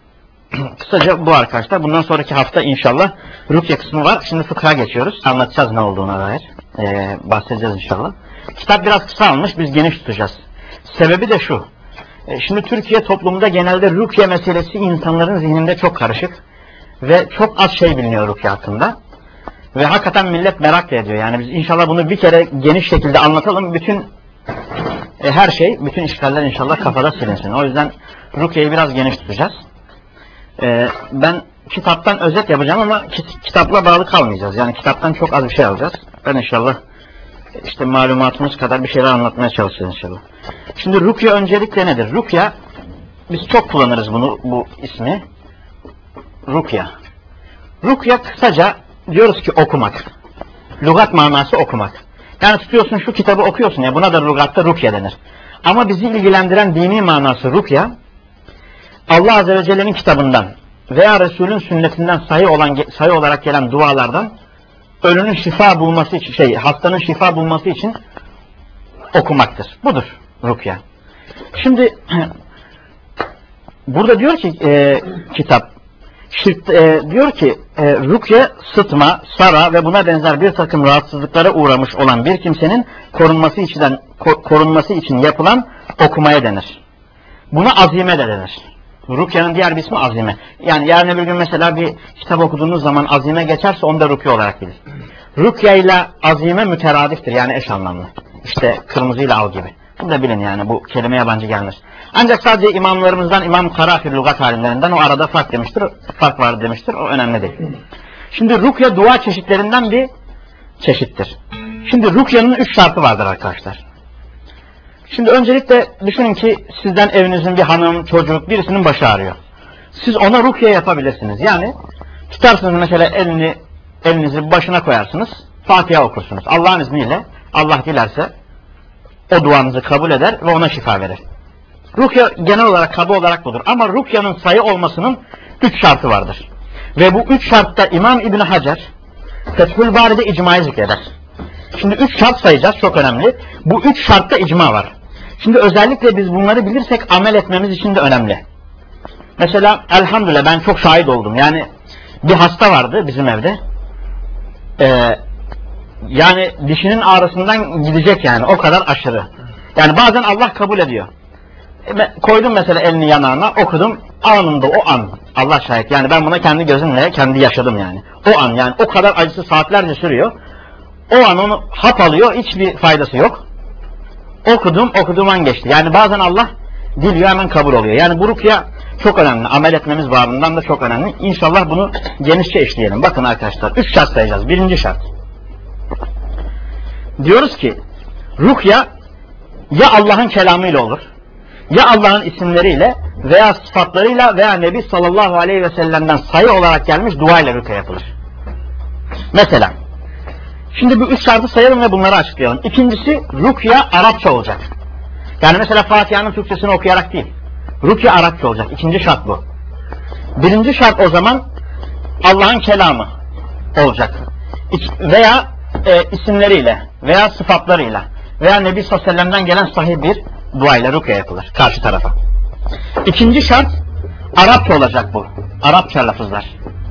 Kısaca bu arkadaşlar. Bundan sonraki hafta inşallah Rukye kısmı var. Şimdi fıkha geçiyoruz. Anlatacağız ne olduğuna dair. Ee, bahsedeceğiz inşallah. Kitap biraz kısa almış. Biz geniş tutacağız. Sebebi de şu. Ee, şimdi Türkiye toplumunda genelde Rukye meselesi insanların zihninde çok karışık. Ve çok az şey biliniyor Rukye hakkında. Ve hakikaten millet merak ediyor. Yani biz inşallah bunu bir kere geniş şekilde anlatalım. Bütün e, her şey, bütün işgaller inşallah kafada silinsin. O yüzden Rukye'yi biraz geniş tutacağız. Ee, ben kitaptan özet yapacağım ama kitapla bağlı kalmayacağız. Yani kitaptan çok az bir şey alacağız. Ben inşallah işte malumatımız kadar bir şeyler anlatmaya çalışacağız inşallah. Şimdi Rukye öncelikle nedir? Rukye, biz çok kullanırız bunu, bu ismi. Rukye. Rukye kısaca diyoruz ki okumak. Lügat manası okumak. Yani tutuyorsun şu kitabı okuyorsun ya, buna da lügatta rukye denir. Ama bizi ilgilendiren dini manası rukya, Allah Azze ve Celle'nin kitabından veya Resul'ün sünnetinden sahih olan sahih olarak gelen dualardan ölünün şifa bulması için, şey, hastanın şifa bulması için okumaktır. Budur rukya. Şimdi burada diyor ki e, kitap, şirt, e, diyor ki e, rukya, sıtma, sara ve buna benzer bir takım rahatsızlıklara uğramış olan bir kimsenin korunması için korunması için yapılan okumaya denir. Buna azime de denir. Rukya'nın diğer bir ismi azime. Yani yarın öbür gün mesela bir kitap okuduğunuz zaman azime geçerse onu da rukya olarak bilir. Rukya ile azime müteradiftir, yani eş anlamlı. İşte kırmızıyla al gibi. Bunu da bilin, yani bu kelime yabancı gelmez. Ancak sadece imamlarımızdan İmam Karafir lügat alimlerinden o arada fark demiştir. Fark var demiştir. O önemli değil. Şimdi rukya dua çeşitlerinden bir çeşittir. Şimdi rukyanın üç şartı vardır arkadaşlar. Şimdi öncelikle düşünün ki sizden evinizin bir hanım, çocuk, birisinin başı ağrıyor. Siz ona rukya yapabilirsiniz. Yani tutarsınız mesela elini, elinizi başına koyarsınız. Fatiha okursunuz. Allah'ın izniyle Allah dilerse o duanızı kabul eder ve ona şifa verir. Rukya genel olarak kaba olarak budur. Ama rukyanın sayı olmasının üç şartı vardır. Ve bu üç şartta İmam İbn Hacer Fethül Bari'de icmayı zikreder. Şimdi üç şart sayacağız, çok önemli. Bu üç şartta icma var. Şimdi özellikle biz bunları bilirsek amel etmemiz için de önemli. Mesela elhamdülillah ben çok şahit oldum. Yani bir hasta vardı bizim evde. Ee, yani dişinin ağrısından gidecek, yani o kadar aşırı. Yani bazen Allah kabul ediyor. Koydum mesela elini yanağına, okudum, anında o an, Allah şahit, yani ben buna kendi gözümle kendi yaşadım yani. O an, yani o kadar acısı saatlerce sürüyor. O an onu hap alıyor, hiçbir faydası yok. Okudum, okuduğum an geçti. Yani bazen Allah diliyor, hemen kabul oluyor. Yani bu rukya çok önemli. Amel etmemiz babından da çok önemli. İnşallah bunu genişçe işleyelim. Bakın arkadaşlar, üç şart sayacağız. Birinci şart. Diyoruz ki, rukya ya Allah'ın kelamıyla olur, ya Allah'ın isimleriyle veya sıfatlarıyla veya Nebi sallallahu aleyhi ve sellem'den sayı olarak gelmiş duayla rukya yapılır. Mesela, şimdi bu üç şartı sayalım ve bunları açıklayalım. İkincisi, rukya Arapça olacak. Yani mesela Fatiha'nın Türkçesini okuyarak değil. Rukya Arapça olacak. İkinci şart bu. Birinci şart o zaman Allah'ın kelamı olacak. Veya e, isimleriyle veya sıfatlarıyla veya Nebi sallallahu aleyhi ve sellem'den gelen sahih bir duayla rukya yapılır karşı tarafa. İkinci şart Arapça olacak bu. Arapça lafızlar.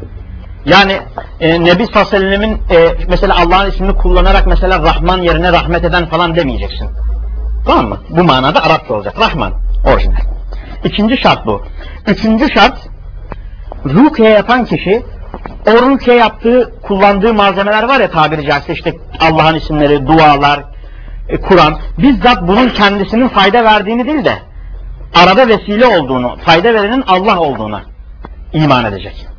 Yani e, Nebi sallallahu aleyhi ve sellem'in e, mesela Allah'ın ismini kullanarak mesela Rahman yerine rahmet eden falan demeyeceksin. Tamam mı? Bu manada Arapça olacak. Rahman orijinal. İkinci şart bu. Üçüncü şart, rukya yapan kişi o rukya yaptığı, kullandığı malzemeler var ya, tabiri caizse işte Allah'ın isimleri, dualar, e, Kur'an, bizzat bunun kendisinin fayda verdiğini değil de arada vesile olduğunu, fayda verenin Allah olduğuna iman edecek.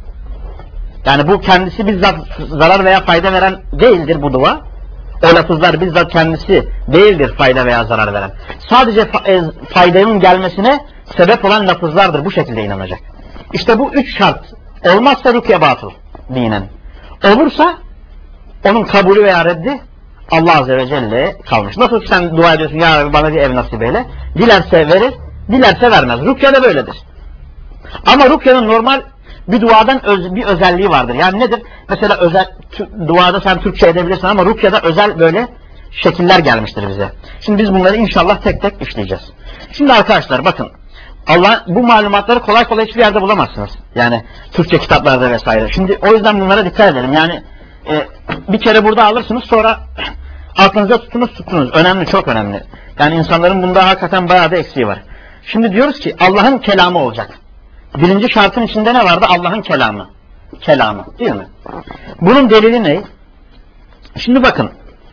Yani bu kendisi bizzat zarar veya fayda veren değildir bu dua. O lafızlar bizzat kendisi değildir fayda veya zarar veren. Sadece faydanın gelmesine sebep olan lafızlardır. Bu şekilde inanacak. İşte bu üç şart olmazsa rukya batıl dinen. Olursa onun kabulü veya reddi Allah Azze ve Celle'ye kalmış. Nasıl ki sen dua ediyorsun, ya Rabbi bana bir ev nasip eyle. Dilerse verir, dilerse vermez. Rukya da böyledir. Ama rukyanın normal bir duadan öz, bir özelliği vardır. Yani nedir? Mesela özel duada sen Türkçe edebilirsin ama rukyada özel böyle şekiller gelmiştir bize. Şimdi biz bunları inşallah tek tek işleyeceğiz. Şimdi arkadaşlar bakın, Allah bu malumatları kolay kolay hiçbir yerde bulamazsınız. Yani Türkçe kitaplarda vesaire. Şimdi o yüzden bunlara dikkat edelim. Yani e, bir kere burada alırsınız, sonra aklınıza tutunuz tutunuz. Önemli, çok önemli. Yani insanların bunda hakikaten bayağı da eksiği var. Şimdi diyoruz ki Allah'ın kelamı olacak. Birinci şartın içinde ne vardı? Allah'ın kelamı. Kelamı, değil mi? Bunun delili ne? Şimdi bakın.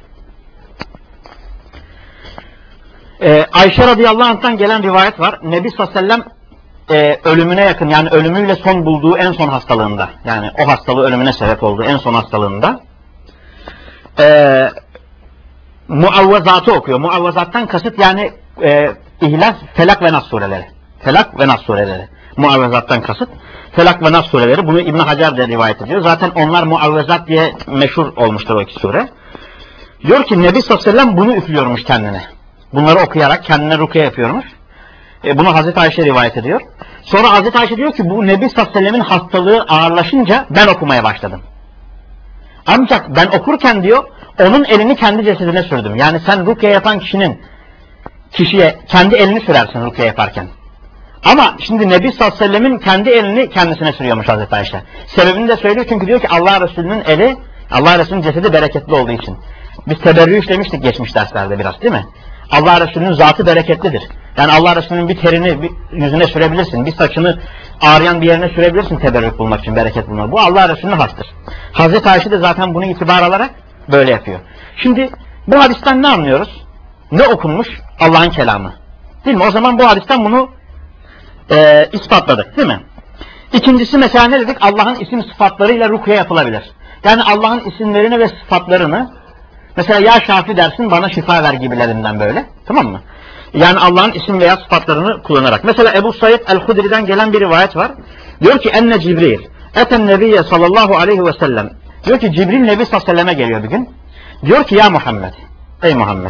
Ee, Ayşe radıyallahu anh'tan gelen rivayet var. Nebi sallallahu aleyhi ve sellem e, ölümüne yakın, yani ölümüyle son bulduğu en son hastalığında, yani o hastalığı ölümüne sebep olduğu en son hastalığında e, muavvezatı okuyor. Muavvezattan kasıt yani e, İhlas, Felak ve Nas sureleri. Felak ve Nas sureleri. Muavvezattan kasıt Felak ve Nas sureleri. Bunu İbn Hacer de rivayet ediyor. Zaten onlar muavvezat diye meşhur olmuştur o iki sure. Diyor ki Nebi sallallahu aleyhi ve sellem bunu üflüyormuş kendine. Bunları okuyarak kendine rukiye yapıyormuş. E, bunu Hazreti Ayşe rivayet ediyor. Sonra Hazreti Ayşe diyor ki bu Nebi sallallahu aleyhi ve sellemin hastalığı ağırlaşınca ben okumaya başladım. Ancak ben okurken diyor onun elini kendi cesedine sürdüm. Yani sen rukiye yapan kişinin kişiye kendi elini sürersin rukiye yaparken. Ama şimdi Nebi sallallahu aleyhi ve sellemin kendi elini kendisine sürüyormuş Hazreti Ayşe. Sebebini de söylüyor çünkü diyor ki Allah Resulü'nün eli, Allah Resulü'nün cesedi bereketli olduğu için. Biz teberrü işlemiştik geçmiş derslerde biraz değil mi? Allah Resulü'nün zatı bereketlidir. Yani Allah Resulü'nün bir terini bir yüzüne sürebilirsin, bir saçını ağrıyan bir yerine sürebilirsin teberrük bulmak için, bereket bulmak. Bu Allah Resulü'nün hastır. Hazreti Ayşe de zaten bunu itibar alarak böyle yapıyor. Şimdi bu hadisten ne anlıyoruz? Ne okunmuş? Allah'ın kelamı. Değil mi? O zaman bu hadisten bunu e, ispatladık değil mi? İkincisi mesela ne dedik? Allah'ın isim sıfatlarıyla rukiye yapılabilir. Yani Allah'ın isimlerini ve sıfatlarını mesela ya Şafi dersin bana şifa ver gibilerinden böyle. Tamam mı? Yani Allah'ın isim veya sıfatlarını kullanarak. Mesela Ebu Said el-Hudri'den gelen bir rivayet var. Diyor ki enne Cibril eten nebiyye sallallahu aleyhi ve sellem. Diyor ki Cibril Nebi sallallahu aleyhi ve selleme geliyor bir gün. Diyor ki ya Muhammed. Ey Muhammed.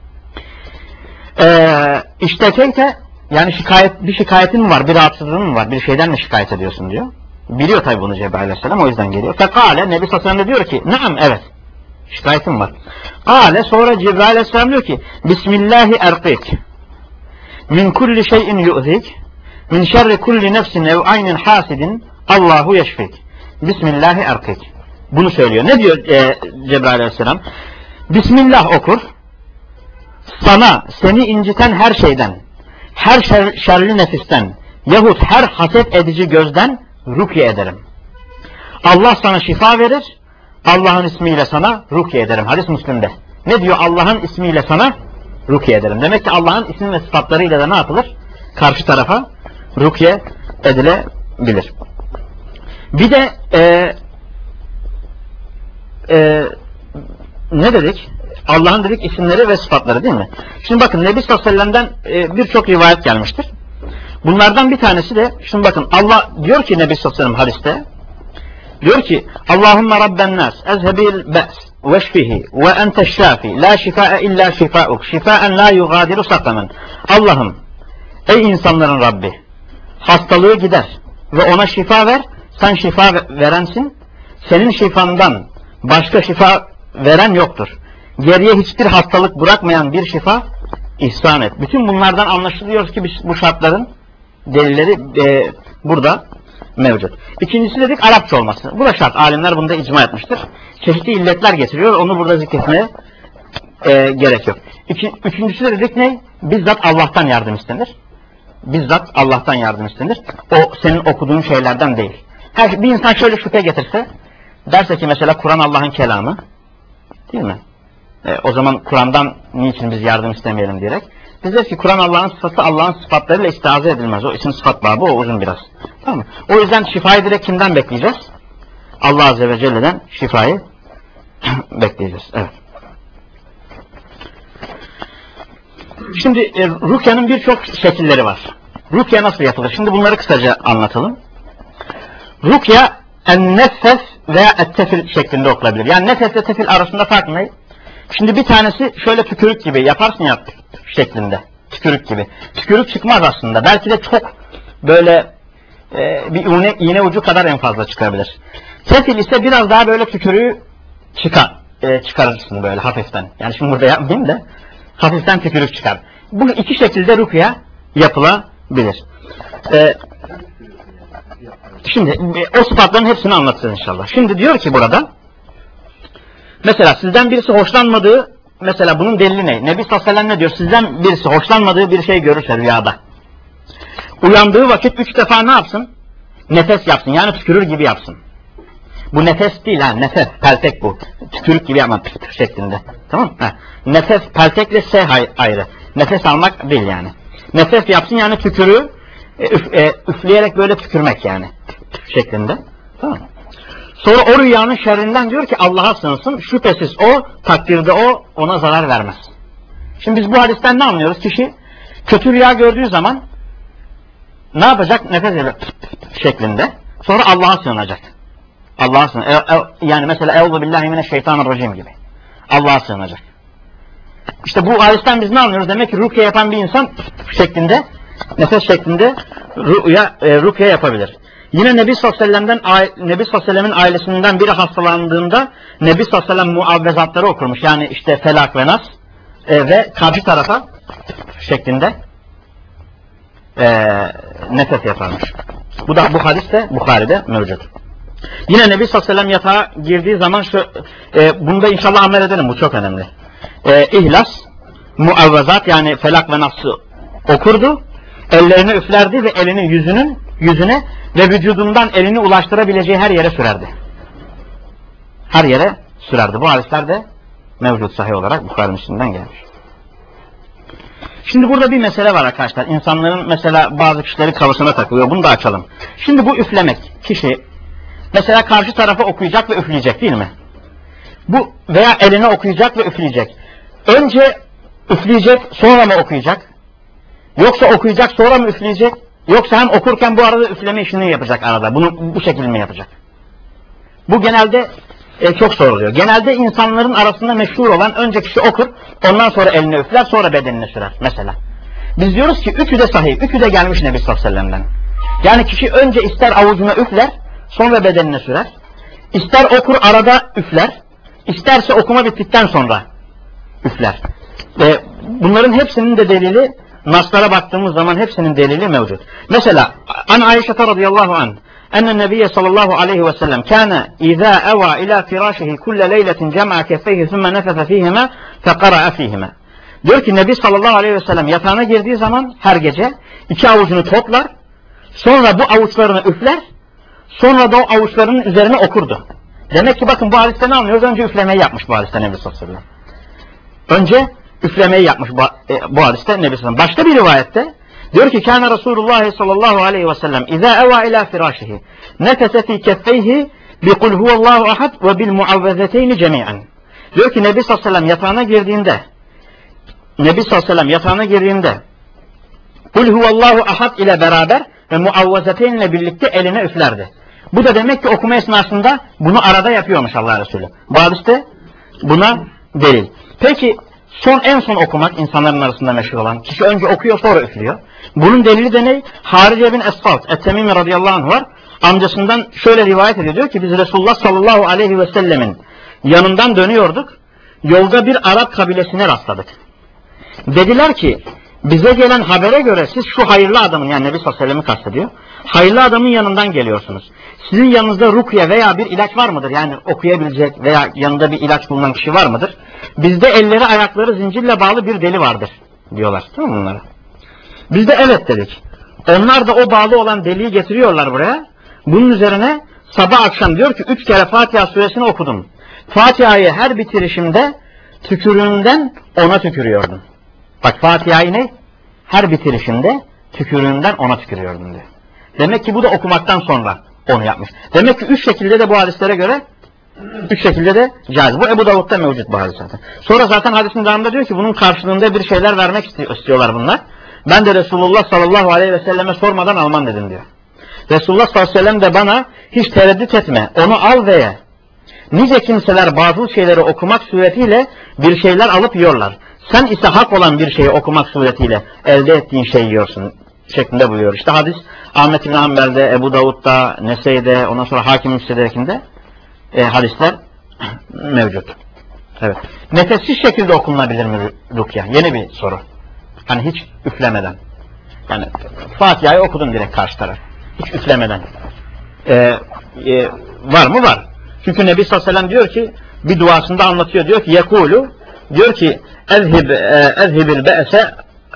Ee, iştekeyte yani şikayet, bir şikayetin mi var? Bir rahatsızlığın mı var? Bir şeyden mi şikayet ediyorsun diyor. Biliyor tabi bunu Cebrail aleyhisselam, o yüzden geliyor. Fekale Nebi sallallahu aleyhi ve sellem diyor ki naam evet. Şikayetim var. Kale sonra Cebrail aleyhisselam diyor ki Bismillahi erqik min kulli şeyin yu'zik min şerri kulli nefsin ev aynin hasidin Allahu yeşfik. Bismillahi erqik. Bunu söylüyor. Ne diyor e, Cebrail aleyhisselam? Bismillah okur. Sana seni inciten her şeyden, her şer, şerli nefisten yahut her haset edici gözden rukiye ederim. Allah sana şifa verir. Allah'ın ismiyle sana rukiye ederim. Hadis Müslim'de. Ne diyor? Allah'ın ismiyle sana rukiye ederim. Demek ki Allah'ın isim ve sıfatlarıyla da ne yapılır? Karşı tarafa rukiye edilebilir. Bir de e, e, ne dedik? Allah'ın dedik isimleri ve sıfatları değil mi? Şimdi bakın Nebi sallallahu aleyhi ve sellem'den e, birçok rivayet gelmiştir. Bunlardan bir tanesi de şimdi bakın Allah diyor ki Nebi sallallahu aleyhi ve sellem hadiste diyor ki Allahümme Rabben nas ezhebil be's veşfihi ve enteş şafi la şifae illa şifauk şifaen la yugadiru sakamen. Allah'ım ey insanların Rabbi hastalığı gider ve ona şifa ver, sen şifa verensin, senin şifandan başka şifa veren yoktur. Geriye hiçbir hastalık bırakmayan bir şifa ihsan et. Bütün bunlardan anlaşılıyor ki bu şartların delilleri e, burada mevcut. İkincisi dedik Arapça olması. Bu da şart. Alimler bunda icma etmiştir. Çeşitli illetler getiriyor. Onu burada zikretmeye e, gerek yok. İki, üçüncüsü de dedik ne? Bizzat Allah'tan yardım istenir. Bizzat Allah'tan yardım istenir. O senin okuduğun şeylerden değil. Her, bir insan şöyle şüphe getirse derse ki mesela Kur'an Allah'ın kelamı değil mi? E, o zaman Kur'an'dan niçin biz yardım istemeyelim diyerek. Biz deriz ki Kur'an Allah'ın sıfatı Allah'ın sıfatlarıyla istiaze edilmez. O isim sıfat babı o uzun biraz. Tamam mı? O yüzden şifayı direkt kimden bekleyeceğiz? Allah Azze ve Celle'den şifayı bekleyeceğiz. Evet. Şimdi e, Rukya'nın birçok şekilleri var. Rukya nasıl yapılır? Şimdi bunları kısaca anlatalım. Rukya en-nefes veya et-tefil şeklinde okunabilir. Yani nefes ile tefil arasında fark ne? Şimdi bir tanesi şöyle tükürük gibi yaparsın ya şeklinde. Tükürük gibi. Tükürük çıkmaz aslında. Belki de çok böyle e, bir iğne, iğne ucu kadar en fazla çıkabilir. Tefil ise biraz daha böyle tükürüğü çıkar, e, çıkarırsın böyle hafiften. Yani şimdi burada yapmayayım da hafiften tükürük çıkar. Bu iki şekilde rukya yapılabilir. E, şimdi e, o sıfatların hepsini anlatacağız inşallah. Şimdi diyor ki burada mesela sizden birisi hoşlanmadığı, mesela bunun delili ne? Nebi sallallahu aleyhi ve sellem ne diyor? Sizden birisi hoşlanmadığı bir şey görürse rüyada. Uyandığı vakit üç defa ne yapsın? Nefes yapsın. Yani tükürür gibi yapsın. Bu nefes değil ha. Nefes. Peltek bu. Tükürük gibi yapma şeklinde. Tamam mı? Nefes. Peltekle S ayrı. Nefes almak değil yani. Nefes yapsın yani tükürüğü e, üf, e, üfleyerek böyle tükürmek yani. Şeklinde. Tamam mı? Sonra o rüyanın şerrinden diyor ki Allah'a sığınsın. Şüphesiz o, takdirde o, ona zarar vermez. Şimdi biz bu hadisten ne anlıyoruz? Kişi kötü rüya gördüğü zaman ne yapacak? Nefes edecek şeklinde. Sonra Allah'a sığınacak. Allah'a sığınacak. Yani mesela Eûzu billahi mineşşeytanirracim gibi. Allah'a sığınacak. İşte bu hadisten biz ne anlıyoruz? Demek ki rukiye yapan bir insan şeklinde, nefes şeklinde ruya, e, rukiye yapabilir. Yine Nebi sallallahu aleyhi ve sellem'den, Nebi sallallahu aleyhi ve sellem'in ailesinden biri hastalandığında Nebi sallallahu aleyhi ve sellem muavvezatları okurmuş. Yani işte Felak ve Nas e, ve karşı tarafa şeklinde e, nefes yaparmış. Bu da bu hadis de Bukhari'de mevcut. Yine Nebi sallallahu aleyhi ve sellem yatağa girdiği zaman şu, e, bunda inşallah amel edelim, bu çok önemli. E, İhlas, muavvezat yani Felak ve Nas'ı okurdu. Ellerini üflerdi ve elini yüzünün yüzüne ve vücudundan elini ulaştırabileceği her yere sürerdi. Her yere sürerdi. Bu hadisler de mevcut sahih olarak Bukhari Müslim'den gelmiş. Şimdi burada bir mesele var arkadaşlar. İnsanların mesela bazı kişileri kafasına takılıyor. Bunu da açalım. Şimdi bu üflemek, kişi mesela karşı tarafa okuyacak ve üfleyecek değil mi? Bu veya eline okuyacak ve üfleyecek. Önce üfleyecek, sonra mı okuyacak? Yoksa okuyacak, sonra mı üfleyecek? Yoksa hem okurken bu arada üfleme işini yapacak arada. Bunu bu şekilde mi yapacak? Bu genelde e, çok soruluyor. Genelde insanların arasında meşhur olan önce kişi okur, ondan sonra eline üfler, sonra bedenine sürer mesela. Biz diyoruz ki üçü de sahih, üçü de gelmiş Nebi sallallahu aleyhi ve sellem'den. Yani kişi önce ister avucuna üfler, sonra bedenine sürer. İster okur arada üfler, isterse okuma bittikten sonra üfler. Ve bunların hepsinin de delili, naslara baktığımız zaman hepsinin delili mevcut. Mesela an Ayşe radıyallahu anh enne Nebiye sallallahu aleyhi ve sellem kâne izâ evâ ilâ firâşihi kulle leyletin cem'a keffeyhi thumme nefese fîhime fekara'a fîhime. Diyor ki Nebi sallallahu aleyhi ve sellem yatağına girdiği zaman her gece iki avucunu toplar, sonra bu avuçlarını üfler, sonra da o avuçlarının üzerine okurdu. Demek ki bakın bu hadiste ne anlıyoruz? Önce üflemeyi yapmış bu hadiste Nebi sallallahu aleyhi ve sellem. Önce üflemeyi yapmış bu, e, bu hadiste Nebi sallallahu aleyhi ve sellem. Başka bir rivayette diyor ki kâne Resulullah sallallahu aleyhi ve sellem izâ evâ ilâ firâşihi nefese fî keffeyhi bi kul huvallahu ahad ve bil muavvezeteyni cemi'an. Diyor ki Nebi sallallahu aleyhi ve sellem yatağına girdiğinde Nebi sallallahu aleyhi ve sellem yatağına girdiğinde kul huvallahu ahad ile beraber ve muavvezeteynle birlikte eline üflerdi. Bu da demek ki okuma esnasında bunu arada yapıyormuş Allah Resulü. Bu hadiste buna delil. Peki son en son okumak insanların arasında meşhur olan. Kişi önce okuyor sonra üflüyor. Bunun delili de ne? Harice bin Esfalt Et-Temimi radıyallahu anh var. Amcasından şöyle rivayet ediyor. Diyor ki biz Resulullah sallallahu aleyhi ve sellemin yanından dönüyorduk. Yolda bir Arap kabilesine rastladık. Dediler ki bize gelen habere göre siz şu hayırlı adamın, yani Nebi sallallahu aleyhi ve sellem'i kastediyor, hayırlı adamın yanından geliyorsunuz. Sizin yanınızda rukiye veya bir ilaç var mıdır? Yani okuyabilecek veya yanında bir ilaç bulunan kişi var mıdır? Bizde elleri ayakları zincirle bağlı bir deli vardır diyorlar. Tamam mı bunlara? Biz de evet dedik. Onlar da o bağlı olan deliyi getiriyorlar buraya. Bunun üzerine sabah akşam diyor ki üç kere Fatiha suresini okudum. Fatiha'yı her bitirişimde tükürüğünden ona tükürüyordum. Bak Fatiha'yı ne? Her bitirişimde tükürüğünden ona tükürüyordum diyor. Demek ki bu da okumaktan sonra onu yapmış. Demek ki üç şekilde de bu hadislere göre üç şekilde de caiz. Bu Ebu Davud'da mevcut bu hadis zaten. Sonra zaten hadisin devamında diyor ki bunun karşılığında bir şeyler vermek istiyorlar bunlar. Ben de Resulullah sallallahu aleyhi ve selleme sormadan almam dedim diyor. Resulullah sallallahu aleyhi ve sellem de bana hiç tereddüt etme, onu al ve ye. Nice kimseler bazı şeyleri okumak suretiyle bir şeyler alıp yiyorlar. Sen ise hak olan bir şeyi okumak suretiyle elde ettiğin şeyi yiyorsun şeklinde buyuruyor. İşte hadis Ahmet İbn Hanbel'de, Ebu Davud'da, Nesey'de, ondan sonra Hakim Müstedrek'inde e, hadisler mevcut. Evet. Nefessiz şekilde okunabilir mi rukya? Yeni bir soru. Hani hiç üflemeden. Yani Fatiha'yı okudun direkt karşı taraf. Hiç üflemeden. Ee, e, var mı? Var. Çünkü Nebi sallallahu aleyhi ve sellem diyor ki bir duasında anlatıyor. Diyor ki yekulu diyor ki ezhib ezhibil be'se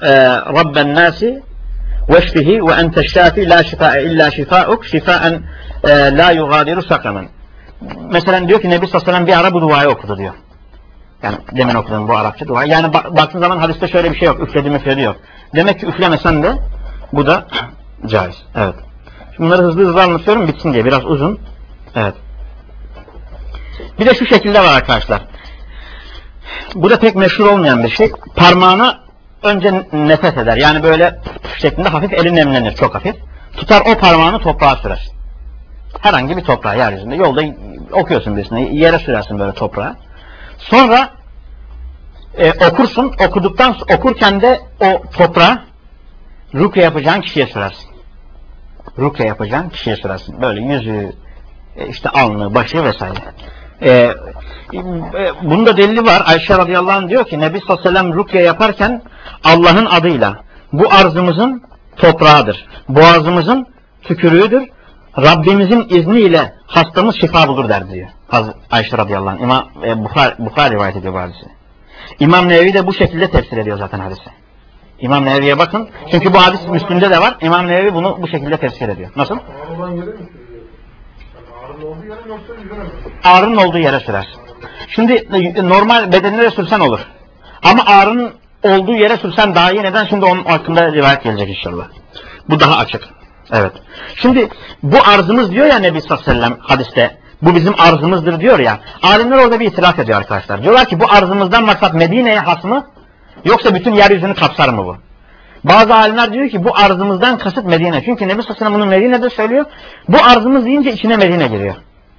rabben nasi veşfihi ve ente şafi la şifae illa şifauk şifaen la yugadiru sakamen. Mesela diyor ki Nebi sallallahu aleyhi ve sellem bir ara bu duayı okudu diyor. Yani demin okuduğum bu Arapça dua. Yani baktığın zaman hadiste şöyle bir şey yok. Üfledi müfledi yok. Demek ki üflemesen de bu da caiz. Evet. Şimdi bunları hızlı hızlı anlatıyorum bitsin diye. Biraz uzun. Evet. Bir de şu şekilde var arkadaşlar. Bu da pek meşhur olmayan bir şey. Parmağına önce nefes eder. Yani böyle şeklinde hafif eli nemlenir. Çok hafif. Tutar o parmağını toprağa sürer. Herhangi bir toprağa yeryüzünde. Yolda okuyorsun birisine. Yere sürersin böyle toprağa. Sonra e, okursun, okuduktan okurken de o toprağı rukye yapacağın kişiye sürersin. Rukye yapacağın kişiye sürersin. Böyle yüzü, e, işte alnı, başı vesaire. E, e, bunun da delili var. Ayşe radıyallahu anh diyor ki Nebi sallallahu aleyhi ve sellem rukye yaparken Allah'ın adıyla bu arzımızın toprağıdır. Boğazımızın tükürüğüdür. Rabbimizin izniyle hastamız şifa bulur der diyor. Ayşe radıyallahu anh. İmam e, Bukhari, Bukhari rivayet ediyor bu hadisi. İmam Nevevi de bu şekilde tefsir ediyor zaten hadisi. İmam Nevevi'ye bakın. Çünkü bu hadis Müslüm'de de var. İmam Nevevi bunu bu şekilde tefsir ediyor. Nasıl? Ağrının olduğu yere sürer. Şimdi normal bedenine de sürsen olur. Ama ağrının olduğu yere sürsen daha iyi. Neden? Şimdi onun hakkında rivayet gelecek inşallah. Bu daha açık. Evet. Şimdi bu arzımız diyor ya Nebi sallallahu aleyhi ve sellem hadiste. Bu bizim arzımızdır diyor ya. Alimler orada bir itiraf ediyor arkadaşlar. Diyorlar ki bu arzımızdan maksat Medine'ye has mı? Yoksa bütün yeryüzünü kapsar mı bu? Bazı alimler diyor ki bu arzımızdan kasıt Medine. Çünkü Nebi sallallahu aleyhi ve sellem bunu Medine'de söylüyor. Bu arzımız deyince içine Medine giriyor.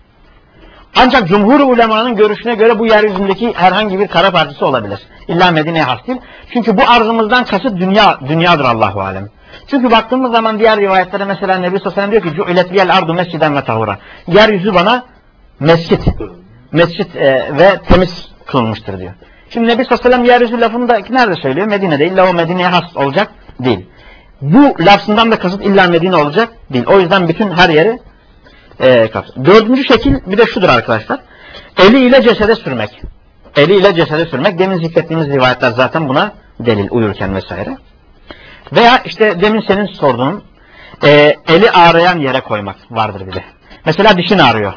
Ancak cumhur ulemanın görüşüne göre bu yeryüzündeki herhangi bir kara parçası olabilir. İlla Medine'ye has değil. Çünkü bu arzımızdan kasıt dünya, dünyadır Allahu alem. Çünkü baktığımız zaman diğer rivayetlere mesela Nebi sallallahu aleyhi ve sellem diyor ki "Cu'ilet liyel ardu mesciden ve tahura." Yeryüzü bana mescit, mescit e, ve temiz kılınmıştır diyor. Şimdi Nebi sallallahu aleyhi ve sellem yeryüzü lafını da nerede söylüyor? Medine'de. İlla o Medine'ye has olacak değil. Bu lafından da kasıt illa Medine olacak değil. O yüzden bütün her yeri e, kapsar. Dördüncü şekil bir de şudur arkadaşlar. Eli ile cesede sürmek. Eli ile cesede sürmek. Demin zikrettiğimiz rivayetler zaten buna delil, uyurken vesaire. Veya işte demin senin sorduğun e, eli ağrıyan yere koymak vardır bir de. Mesela dişin ağrıyor.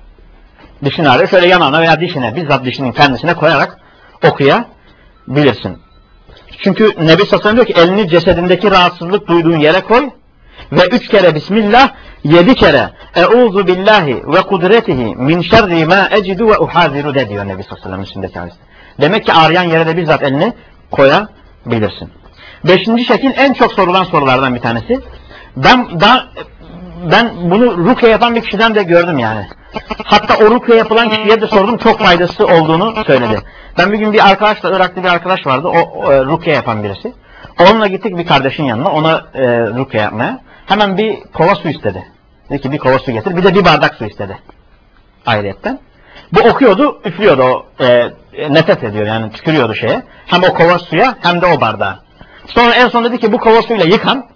Dişin ağrıyor. Şöyle yanağına veya dişine, bizzat dişinin kendisine koyarak okuyabilirsin. Çünkü Nebi sallallahu aleyhi ve sellem diyor ki elini cesedindeki rahatsızlık duyduğun yere koy ve üç kere Bismillah, yedi kere Euzu billahi ve kudretihi min şerri ma ecidu ve uhaziru de diyor Nebi sallallahu aleyhi ve sellem üstündeki hadiste. Demek ki ağrıyan yere de bizzat elini koyabilirsin. Beşinci şekil en çok sorulan sorulardan bir tanesi. Ben da ben bunu rukye yapan bir kişiden de gördüm yani. Hatta o rukye yapılan kişiye de sordum, çok faydası olduğunu söyledi. Ben bir gün bir arkadaşla, Iraklı bir arkadaş vardı, o, o rukye yapan birisi. Onunla gittik bir kardeşin yanına, ona e, rukye yapmaya. Hemen bir kova su istedi. Dedi ki bir kova su getir, bir de bir bardak su istedi. Ayrıyetten. Bu okuyordu, üflüyordu, o e, nefes ediyor yani, tükürüyordu şeye. Hem o kova suya hem de o bardağa. Sonra en son dedi ki bu kova suyla yıkan,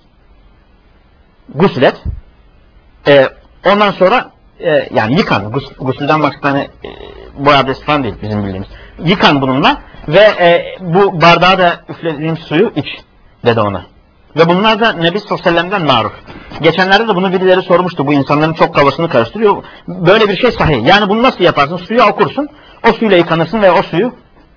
gusül et. E, ondan sonra e, yani yıkan, gus, gusülden başka hani e, bu abdest falan değil bizim bildiğimiz. Yıkan bununla ve e, bu bardağa da üflediğim suyu iç dedi ona. Ve bunlar da Nebi sallallahu aleyhi ve sellem'den maruf. Geçenlerde de bunu birileri sormuştu. Bu insanların çok kafasını karıştırıyor. Böyle bir şey sahih. Yani bunu nasıl yaparsın? Suyu okursun, o suyla yıkanırsın ve o suyu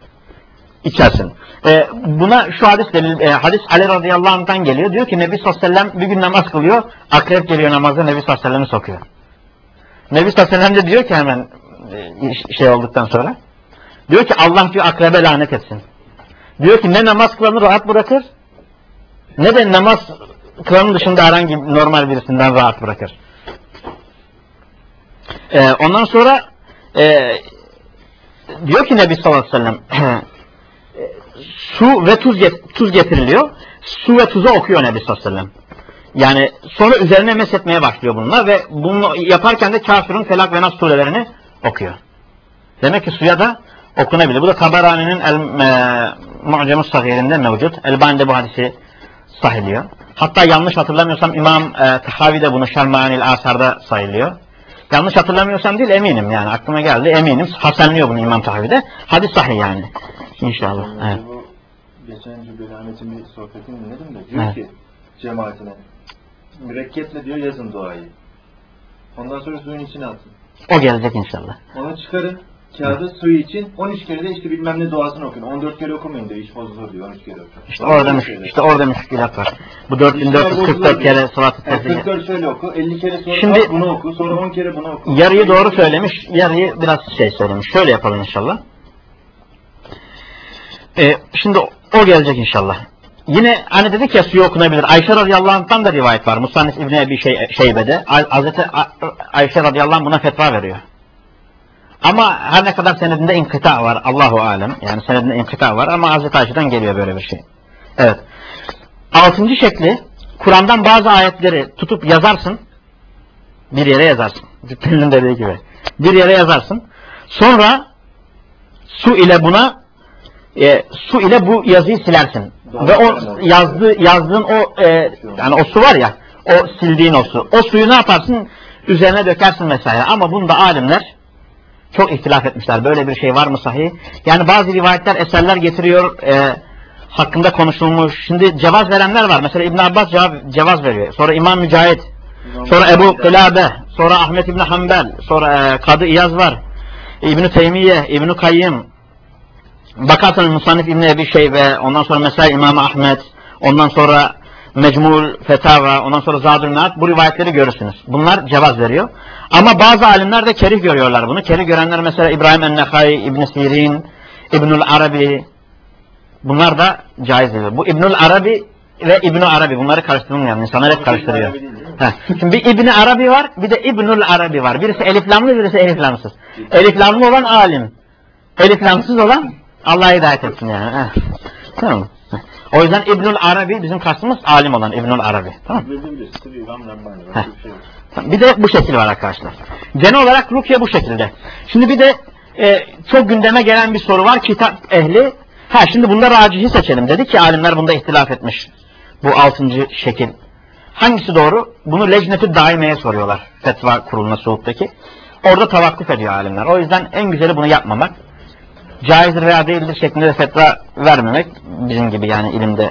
içersin. Ee, buna şu hadis delil, e, hadis Ali radıyallahu anh'tan geliyor. Diyor ki Nebi sallallahu aleyhi ve sellem bir gün namaz kılıyor. Akrep geliyor namazda, Nebi sallallahu aleyhi ve sellem'i sokuyor. Nebi sallallahu aleyhi ve sellem de diyor ki hemen e, şey olduktan sonra. Diyor ki Allah diyor akrebe lanet etsin. Diyor ki ne namaz kılanı rahat bırakır, ne de namaz kılanın dışında herhangi normal birisinden rahat bırakır. Ee, ondan sonra e, diyor ki Nebi sallallahu aleyhi ve sellem su ve tuz, get tuz getiriliyor. Su ve tuzu okuyor Nebi sallallahu aleyhi ve sellem. Yani sonra üzerine meshetmeye başlıyor bununla ve bunu yaparken de Kafirun, Felak ve Nas surelerini okuyor. Demek ki suya da okunabilir. Bu da Tabarani'nin El-Mu'cemus Sagir'inde mevcut. Elbani de bu hadisi sahiliyor. Hatta yanlış hatırlamıyorsam İmam e, Tahavi de bunu Şermanil Asar'da sayılıyor. Yanlış hatırlamıyorsam değil eminim yani aklıma geldi eminim. Hasenliyor bunu İmam Tahavi'de. Hadis sahih yani. İnşallah. Ee, evet. Bu geçen Cübbeli Ahmet'in bir sohbetini dinledim de diyor evet. ki cemaatine mürekkeple diyor yazın duayı. Ondan sonra suyun içine atın. O gelecek inşallah. Onu çıkarın. Kağıdı suyu için on üç kere de işte bilmem ne duasını okuyun. on dört kere okumayın diyor. İş bozulur diyor. on üç kere okuyun. İşte orada, müş işte orada müşkilat var. Bu dört bin dört yüz kırk dört kere salat-ı yani kırk dört şöyle oku. elli kere sonra Şimdi, bunu oku. Sonra on kere bunu oku. Yarıyı doğru söylemiş. Yarıyı biraz şey söylemiş. Şöyle yapalım inşallah. Ee, şimdi o gelecek inşallah. Yine hani dedik ya suyu okunabilir. Ayşe radıyallahu anh'tan da rivayet var. Musannif İbni Ebi şey, Şeybe'de. Hazreti Ayşe radıyallahu anh buna fetva veriyor. Ama her ne kadar senedinde inkıta var, Allahu alem. Yani senedinde inkıta var ama Hazreti Ayşe'den geliyor böyle bir şey. Evet. Altıncı şekli, Kur'an'dan bazı ayetleri tutup yazarsın. Bir yere yazarsın. Cübbelinin dediği gibi. Bir yere yazarsın. Sonra su ile buna e, su ile bu yazıyı silersin. Doğru. Ve o yazdığı, yazdığın o e, yani o su var ya, o sildiğin o su. O suyu ne yaparsın? Üzerine dökersin vesaire. Ama bunda alimler çok ihtilaf etmişler. Böyle bir şey var mı sahih? Yani bazı rivayetler, eserler getiriyor, e, hakkında konuşulmuş. Şimdi cevaz verenler var. Mesela İbn Abbas cevaz, cevaz veriyor. Sonra İmam Mücahit, sonra Ebu Kılabe, sonra Ahmet İbn Hanbel, sonra e, Kadı İyaz var. İbn Teymiye, İbn Kayyım. Bakarsanız Musannif İbn Ebi Şeybe, ondan sonra mesela İmam Ahmet, ondan sonra Mecmul Fetava, ondan sonra Zadül Mead, bu rivayetleri görürsünüz. Bunlar cevaz veriyor. Ama bazı alimler de kerih görüyorlar bunu. Kerih görenler mesela İbrahim en-Nehai, İbn Sirin, İbnül Arabi, bunlar da caiz ediyor. Bu İbnül Arabi ve İbnü Arabi, bunları karıştırmayalım. İnsanlar hep karıştırıyor. Şimdi bir İbni Arabi var, bir de İbnül Arabi var. Birisi eliflamlı, birisi eliflamsız. Eliflamlı olan alim, eliflamsız olan Allah'a hidayet etsin yani. Heh. Tamam mı? O yüzden İbnül Arabi bizim kastımız alim olan İbnül Arabi. Tamam. Bir de bu şekil var arkadaşlar. Genel olarak rukiye bu şekilde. Şimdi bir de e, çok gündeme gelen bir soru var. Kitap ehli. Ha şimdi bunda racihi seçelim. Dedi ki alimler bunda ihtilaf etmiş. Bu altıncı şekil. Hangisi doğru? Bunu Lecnetü Daime'ye soruyorlar. Fetva kuruluna Suud'daki. Orada tavakkuf ediyor alimler. O yüzden en güzeli bunu yapmamak. Caizdir veya değildir şeklinde de fetva vermemek. Bizim gibi yani ilimde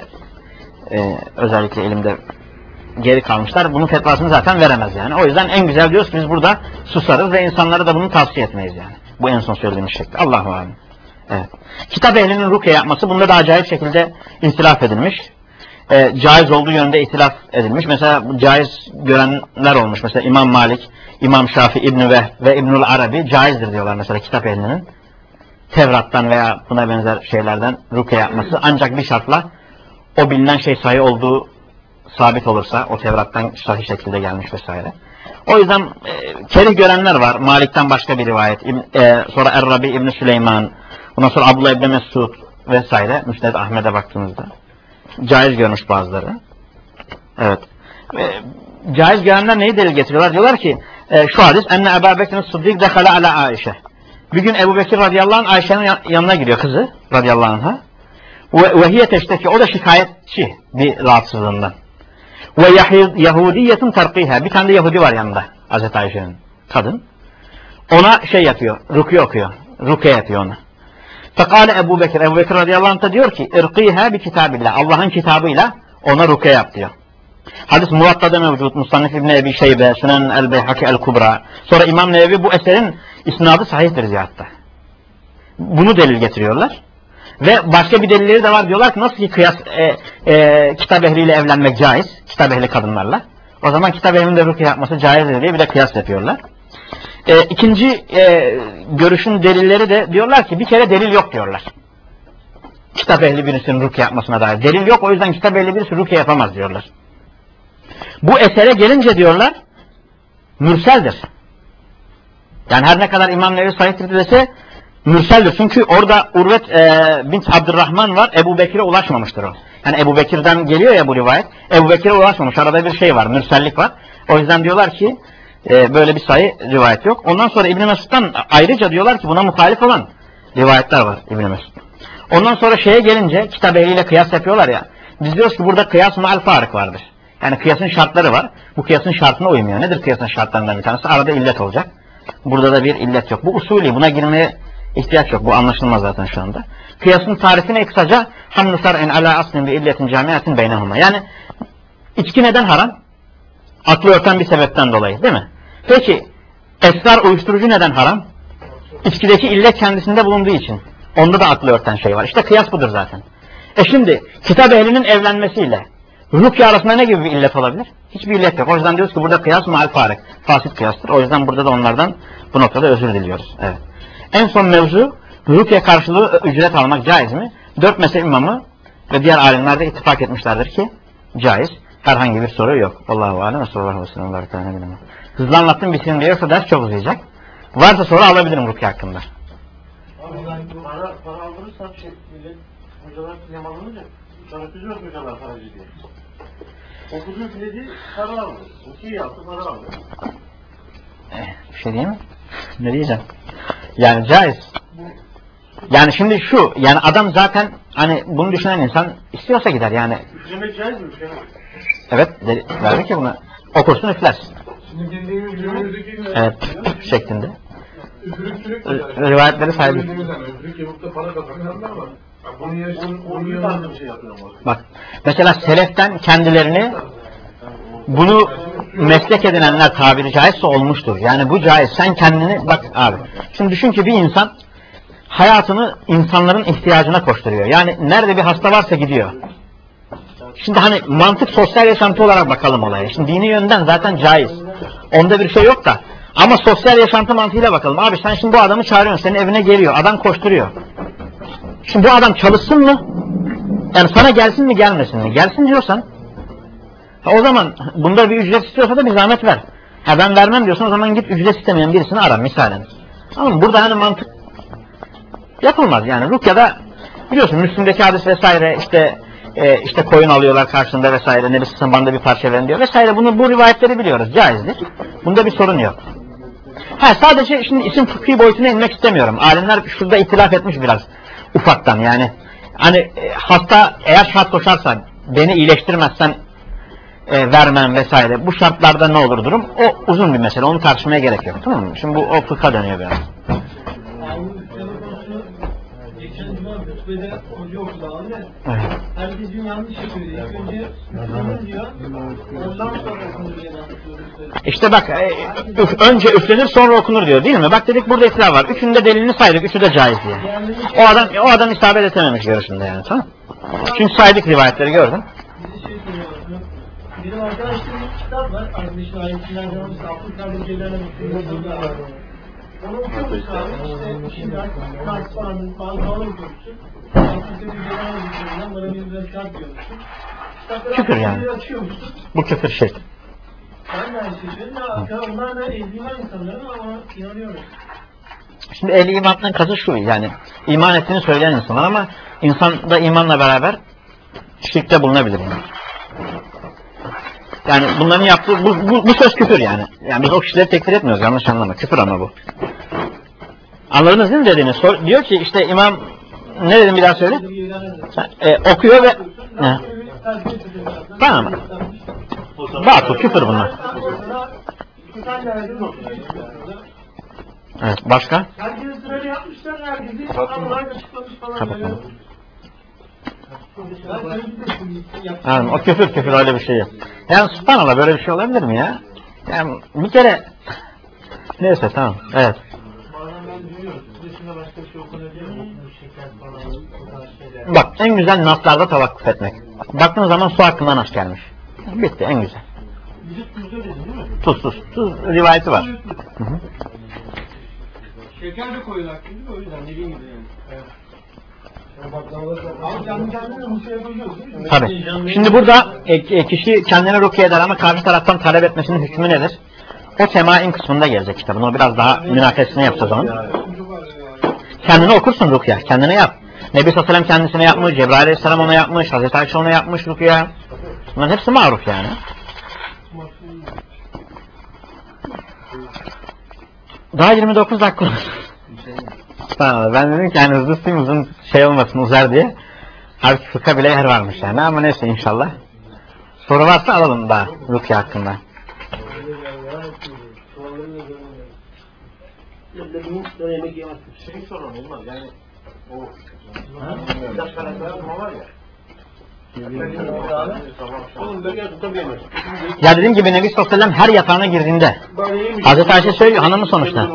e, özellikle ilimde geri kalmışlar. Bunun fetvasını zaten veremez yani. O yüzden en güzel diyoruz ki biz burada susarız ve insanlara da bunu tavsiye etmeyiz yani. Bu en son söylediğimiz şekli. Allahu alem. Evet. Kitap ehlinin rukiye yapması bunda da acayip şekilde ihtilaf edilmiş. E, caiz olduğu yönde ihtilaf edilmiş. Mesela bu caiz görenler olmuş. Mesela İmam Malik, İmam Şafii, İbn-i Vehb ve İbnül Arabi caizdir diyorlar mesela kitap ehlinin. Tevrat'tan veya buna benzer şeylerden rukiye yapması ancak bir şartla o bilinen şey sahih olduğu sabit olursa, o Tevrat'tan sahih şekilde gelmiş vesaire. O yüzden e, kerih görenler var. Malik'ten başka bir rivayet. E, sonra Er-Rabi İbn Süleyman, ondan sonra Abdullah İbn Mesud vesaire. Müsned Ahmet'e baktığımızda caiz görmüş bazıları. Evet. E, caiz görenler neyi delil getiriyorlar? Diyorlar ki e, şu hadis enne Ebu Bekir'in Sıddık dekhala ala Aişe. Bir gün Ebu Bekir radıyallahu anh Ayşe'nin yanına giriyor, kızı radıyallahu anh'a. Ve hiye teşteki, o da şikayetçi bir rahatsızlığından. Ve Yahudiyetin terkiha, bir tane de Yahudi var yanında Hazreti Ayşe'nin, kadın. Ona şey yapıyor, rukiye okuyor, rukiye yapıyor ona. Fekale Ebu Bekir, Ebu Bekir radıyallahu anh da diyor ki irkiha bi kitabillah, Allah'ın kitabıyla ona rukiye yap diyor. Hadis Muvatta'da mevcut, Musannif İbn Ebi Şeybe, Sünen el-Beyhaki el-Kubra. Sonra İmam Nevevi bu eserin isnadı sahihtir ziyatta. Bunu delil getiriyorlar. Ve başka bir delilleri de var, diyorlar ki nasıl ki kıyas e, e, kitap ehliyle evlenmek caiz, kitap ehli kadınlarla. O zaman kitap ehlinin de rukiye yapması caiz diye bir de kıyas yapıyorlar. E, ikinci e, görüşün delilleri de diyorlar ki bir kere delil yok diyorlar. Kitap ehli birisinin rukiye yapmasına dair. Delil yok, o yüzden kitap ehli birisi rukiye yapamaz diyorlar. Bu esere gelince diyorlar mürseldir. Yani her ne kadar İmam Nevevi sahihtir dese mürseldir. Çünkü orada Urvet e, bint Abdurrahman var. Ebu Bekir'e ulaşmamıştır o. Yani Ebu Bekir'den geliyor ya bu rivayet. Ebu Bekir'e ulaşmamış. Arada bir şey var. Mürsellik var. O yüzden diyorlar ki e, böyle bir sayı rivayet yok. Ondan sonra İbn Mesud'dan ayrıca diyorlar ki buna muhalif olan rivayetler var İbn Mesud. Ondan sonra şeye gelince kitap ehliyle kıyas yapıyorlar ya. Biz diyoruz ki burada kıyas ma'al farık vardır. Yani kıyasın şartları var. Bu kıyasın şartına uymuyor. Nedir kıyasın şartlarından bir tanesi? Arada illet olacak. Burada da bir illet yok. Bu usulü, buna girmeye ihtiyaç yok. Bu anlaşılmaz zaten şu anda. Kıyasın tarifine kısaca hamlu sar'in ala aslin ve illetin camiatin beynehuma. Yani içki neden haram? Aklı örten bir sebepten dolayı, değil mi? Peki esrar, uyuşturucu neden haram? İçkideki illet kendisinde bulunduğu için. Onda da aklı örten şey var. İşte kıyas budur zaten. E şimdi kitap ehlinin evlenmesiyle rukiye arasında ne gibi bir illet olabilir? Hiçbir illet yok. O yüzden diyoruz ki burada kıyas ma'al farık. Fasit kıyastır. O yüzden burada da onlardan bu noktada özür diliyoruz. Evet. En son mevzu rukiye karşılığı ücret almak caiz mi? Dört mezhep imamı ve diğer alimler de ittifak etmişlerdir ki caiz. Herhangi bir soru yok. Allahu alem ve sallallahu aleyhi ve sellem. Hızlı anlattım, bitirin diye, yoksa ders çok uzayacak. Varsa soru alabilirim rukiye hakkında. Abi ben para, para aldırırsam şey, millet hocalar film alınınca tanıtıcı hocalar paracı diye. Okuduğu filedi para aldı. Rukiye yaptı para aldı. Bir şey diyeyim mi? Ne diyeceğim? Yani caiz. Yani şimdi şu, yani adam zaten hani bunu düşünen insan istiyorsa gider yani. Üflemek caiz mi? Üflemek. Evet, de, verdik ya buna. Okursun üflersin. Şimdi bildiğimiz günümüzdeki Evet, şeklinde. üfürükçülük R- Rivayetleri saydı. Üfürük yapıp da para kazananlar var. Bunun yaşının on yılında bir şey yapıyor ama. Bak, mesela seleften kendilerini bunu meslek edinenler tabiri caizse olmuştur. Yani bu caiz. Sen kendini, bak abi, şimdi düşün ki bir insan hayatını insanların ihtiyacına koşturuyor. Yani nerede bir hasta varsa gidiyor. Şimdi hani mantık sosyal yaşantı olarak bakalım olaya. Şimdi dini yönden zaten caiz. Onda bir şey yok da. Ama sosyal yaşantı mantığıyla bakalım. Abi sen şimdi bu adamı çağırıyorsun. Senin evine geliyor. Adam koşturuyor. Şimdi bu adam çalışsın mı? Yani sana gelsin mi gelmesin mi? Gelsin diyorsan ha o zaman bunda bir ücret istiyorsa da bir zahmet ver. Ha ben vermem diyorsan o zaman git ücret istemeyen birisini ara misalen. Ama burada hani mantık yapılmaz yani. Rukya'da biliyorsun Müslüm'deki hadis vesaire işte e, işte koyun alıyorlar karşında vesaire. Nebi Sısın bir parça verin diyor vesaire. Bunu bu rivayetleri biliyoruz. Caizdir. Bunda bir sorun yok. Ha sadece şimdi isim fıkhi boyutuna inmek istemiyorum. Alimler şurada itilaf etmiş biraz ufaktan yani. Hani e, hasta eğer şart koşarsa beni iyileştirmezsen e, vermem vesaire. Bu şartlarda ne olur durum? O uzun bir mesele. Onu tartışmaya gerek yok. Tamam mı? Şimdi bu o fıkha dönüyor biraz. Geçen cuma hutbede hoca okudu abi de Evet. herkes gün yanlış yapıyor. İlk önce üflenir diyor. Ondan sonra okunur diye anlatıyoruz. İşte bak e, üf, önce üflenir sonra okunur diyor değil mi? Bak dedik burada itilaf var. Üçünün de delilini saydık. Üçü de caiz diye. O adam o adam isabet etememiş görüşünde yani tamam. Çünkü saydık rivayetleri gördün. Bizi şey söylüyor. Benim arkadaşlarım bir kitap var. Arkadaşın ayetinden kalmış. Afrika'da Celale'nin bir var. Onu okuyormuş abi. İşte Şirak, Kars falan falan falan okuyormuşsun. Afrika'da Celale'nin bir bana bir biraz kart diyormuşsun. Küfür yani. Açıyormuşsun. Bu küfür şirk. Ben de aynı şey söylüyorum. Ya, onlar da ezdiğinden insanların ama inanıyorum. Şimdi ehli imandan kasıt şu yani iman ettiğini söyleyen insanlar ama insan da imanla beraber şirkte bulunabilir yani. Yani bunların yaptığı bu, bu, bu söz küfür yani. Yani biz o kişileri tekfir etmiyoruz yanlış anlama. Küfür ama bu. Anladınız değil mi dediğini? Sor, diyor ki işte imam ne dedim bir daha söyle. E, okuyor ve he. Tamam. Batıl küfür bunlar. Evet başka? Herkese sırayla yapmışlar, herkesi Allah'a açıklamış falan. Kapatalım. Ben Yani o küfür küfür öyle bir şey yok. Yani subhanallah böyle bir şey olabilir mi ya? Yani bir kere neyse tamam evet. Bazen ben duyuyorum. Dışında başka bir şey okunabiliyor mu? Şeker falan, o tarz şeyler. Bak en güzel naslarda tavakkuf etmek. Baktığın zaman su hakkında nas gelmiş. Bitti en güzel. Bir de tuzda dedin değil mi? Tuz tuz. Tuz rivayeti var. Hı hı. şeker de koyuyorlar değil mi? O yüzden dediğim gibi yani. Evet. Abi kendi kendine musaya koyuyoruz değil mi? Tabii. Şimdi burada e, e, kişi kendine rukiye eder ama karşı taraftan talep etmesinin hükmü nedir? O temain kısmında gelecek kitabın. O biraz daha münakaşasını yapacağız onun. Kendine okursun rukiye. Kendine yap. Nebi sallallahu aleyhi ve sellem kendisine yapmış. Cebrail aleyhisselam ona yapmış. Hazreti Ayşe ona yapmış rukiye. Bunların hepsi maruf yani. Daha yirmi dokuz dakika olmuş. Tamam, ben dedim ki yani hızlı suyum uzun şey olmasın uzar diye. Halbuki fıkha bile yer varmış yani ama neyse inşallah. Soru varsa alalım daha rukiye hakkında. Şey sorun olmaz yani o ilaç karakterler var ya. Oğlum böyle tutamıyorlar. Ya dediğim gibi Nebi sallallahu aleyhi ve sellem her yatağına girdiğinde Hazreti Ayşe söylüyor hanımı sonuçta.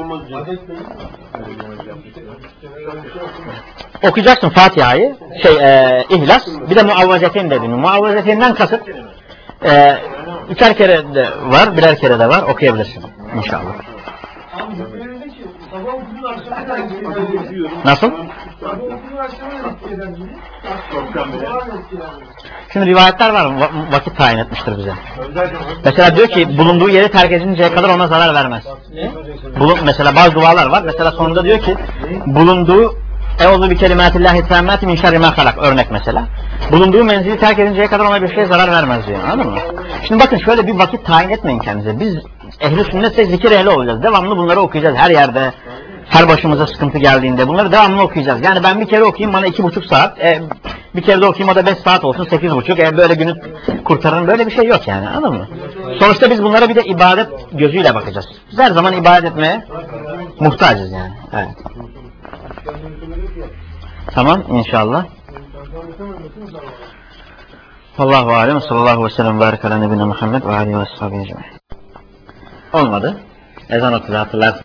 Okuyacaksın Fatiha'yı, şey e, İhlas, bir de muavvazeteyn dediğimi. Muavvazeteynden kasıt e, üçer kere de var, birer kere de var okuyabilirsin inşallah. Abi bu önündeki sabah okudun akşama kadar Nasıl? Ya bu okulu açmanı da etki eder gibi. Çoktan beri. Var mı etki eder gibi? Şimdi rivayetler var, va- vakit tayin etmiştir bize. Özellikle Mesela diyor ki bulunduğu yeri terk edinceye kadar ona zarar vermez. Ne? Bulun, mesela bazı dualar var. Mesela sonunda diyor ki bulunduğu Euzu bi kelimatillahi tammati min şerri ma halak, örnek mesela. Bulunduğu menzili terk edinceye kadar ona bir şey zarar vermez diyor. Anladın mı? Şimdi bakın şöyle bir vakit tayin etmeyin kendinize. Biz ehli sünnetse zikir ehli olacağız. Devamlı bunları okuyacağız her yerde. Her başımıza sıkıntı geldiğinde bunları devamlı okuyacağız. Yani ben bir kere okuyayım bana iki buçuk saat. E, bir kere de okuyayım o da beş saat olsun, sekiz buçuk. E, böyle günü kurtarırım. Böyle bir şey yok yani. Anladın mı? Sonuçta biz bunlara bir de ibadet gözüyle bakacağız. Biz her zaman ibadet etmeye muhtacız yani. Evet. Tamam inşallah. Allahu alem sallallahu aleyhi ve sellem ve barik ala nebine Muhammed ve alihi ve sahibi ecmaîn. Olmadı. Ezan okudu hatırlarsın.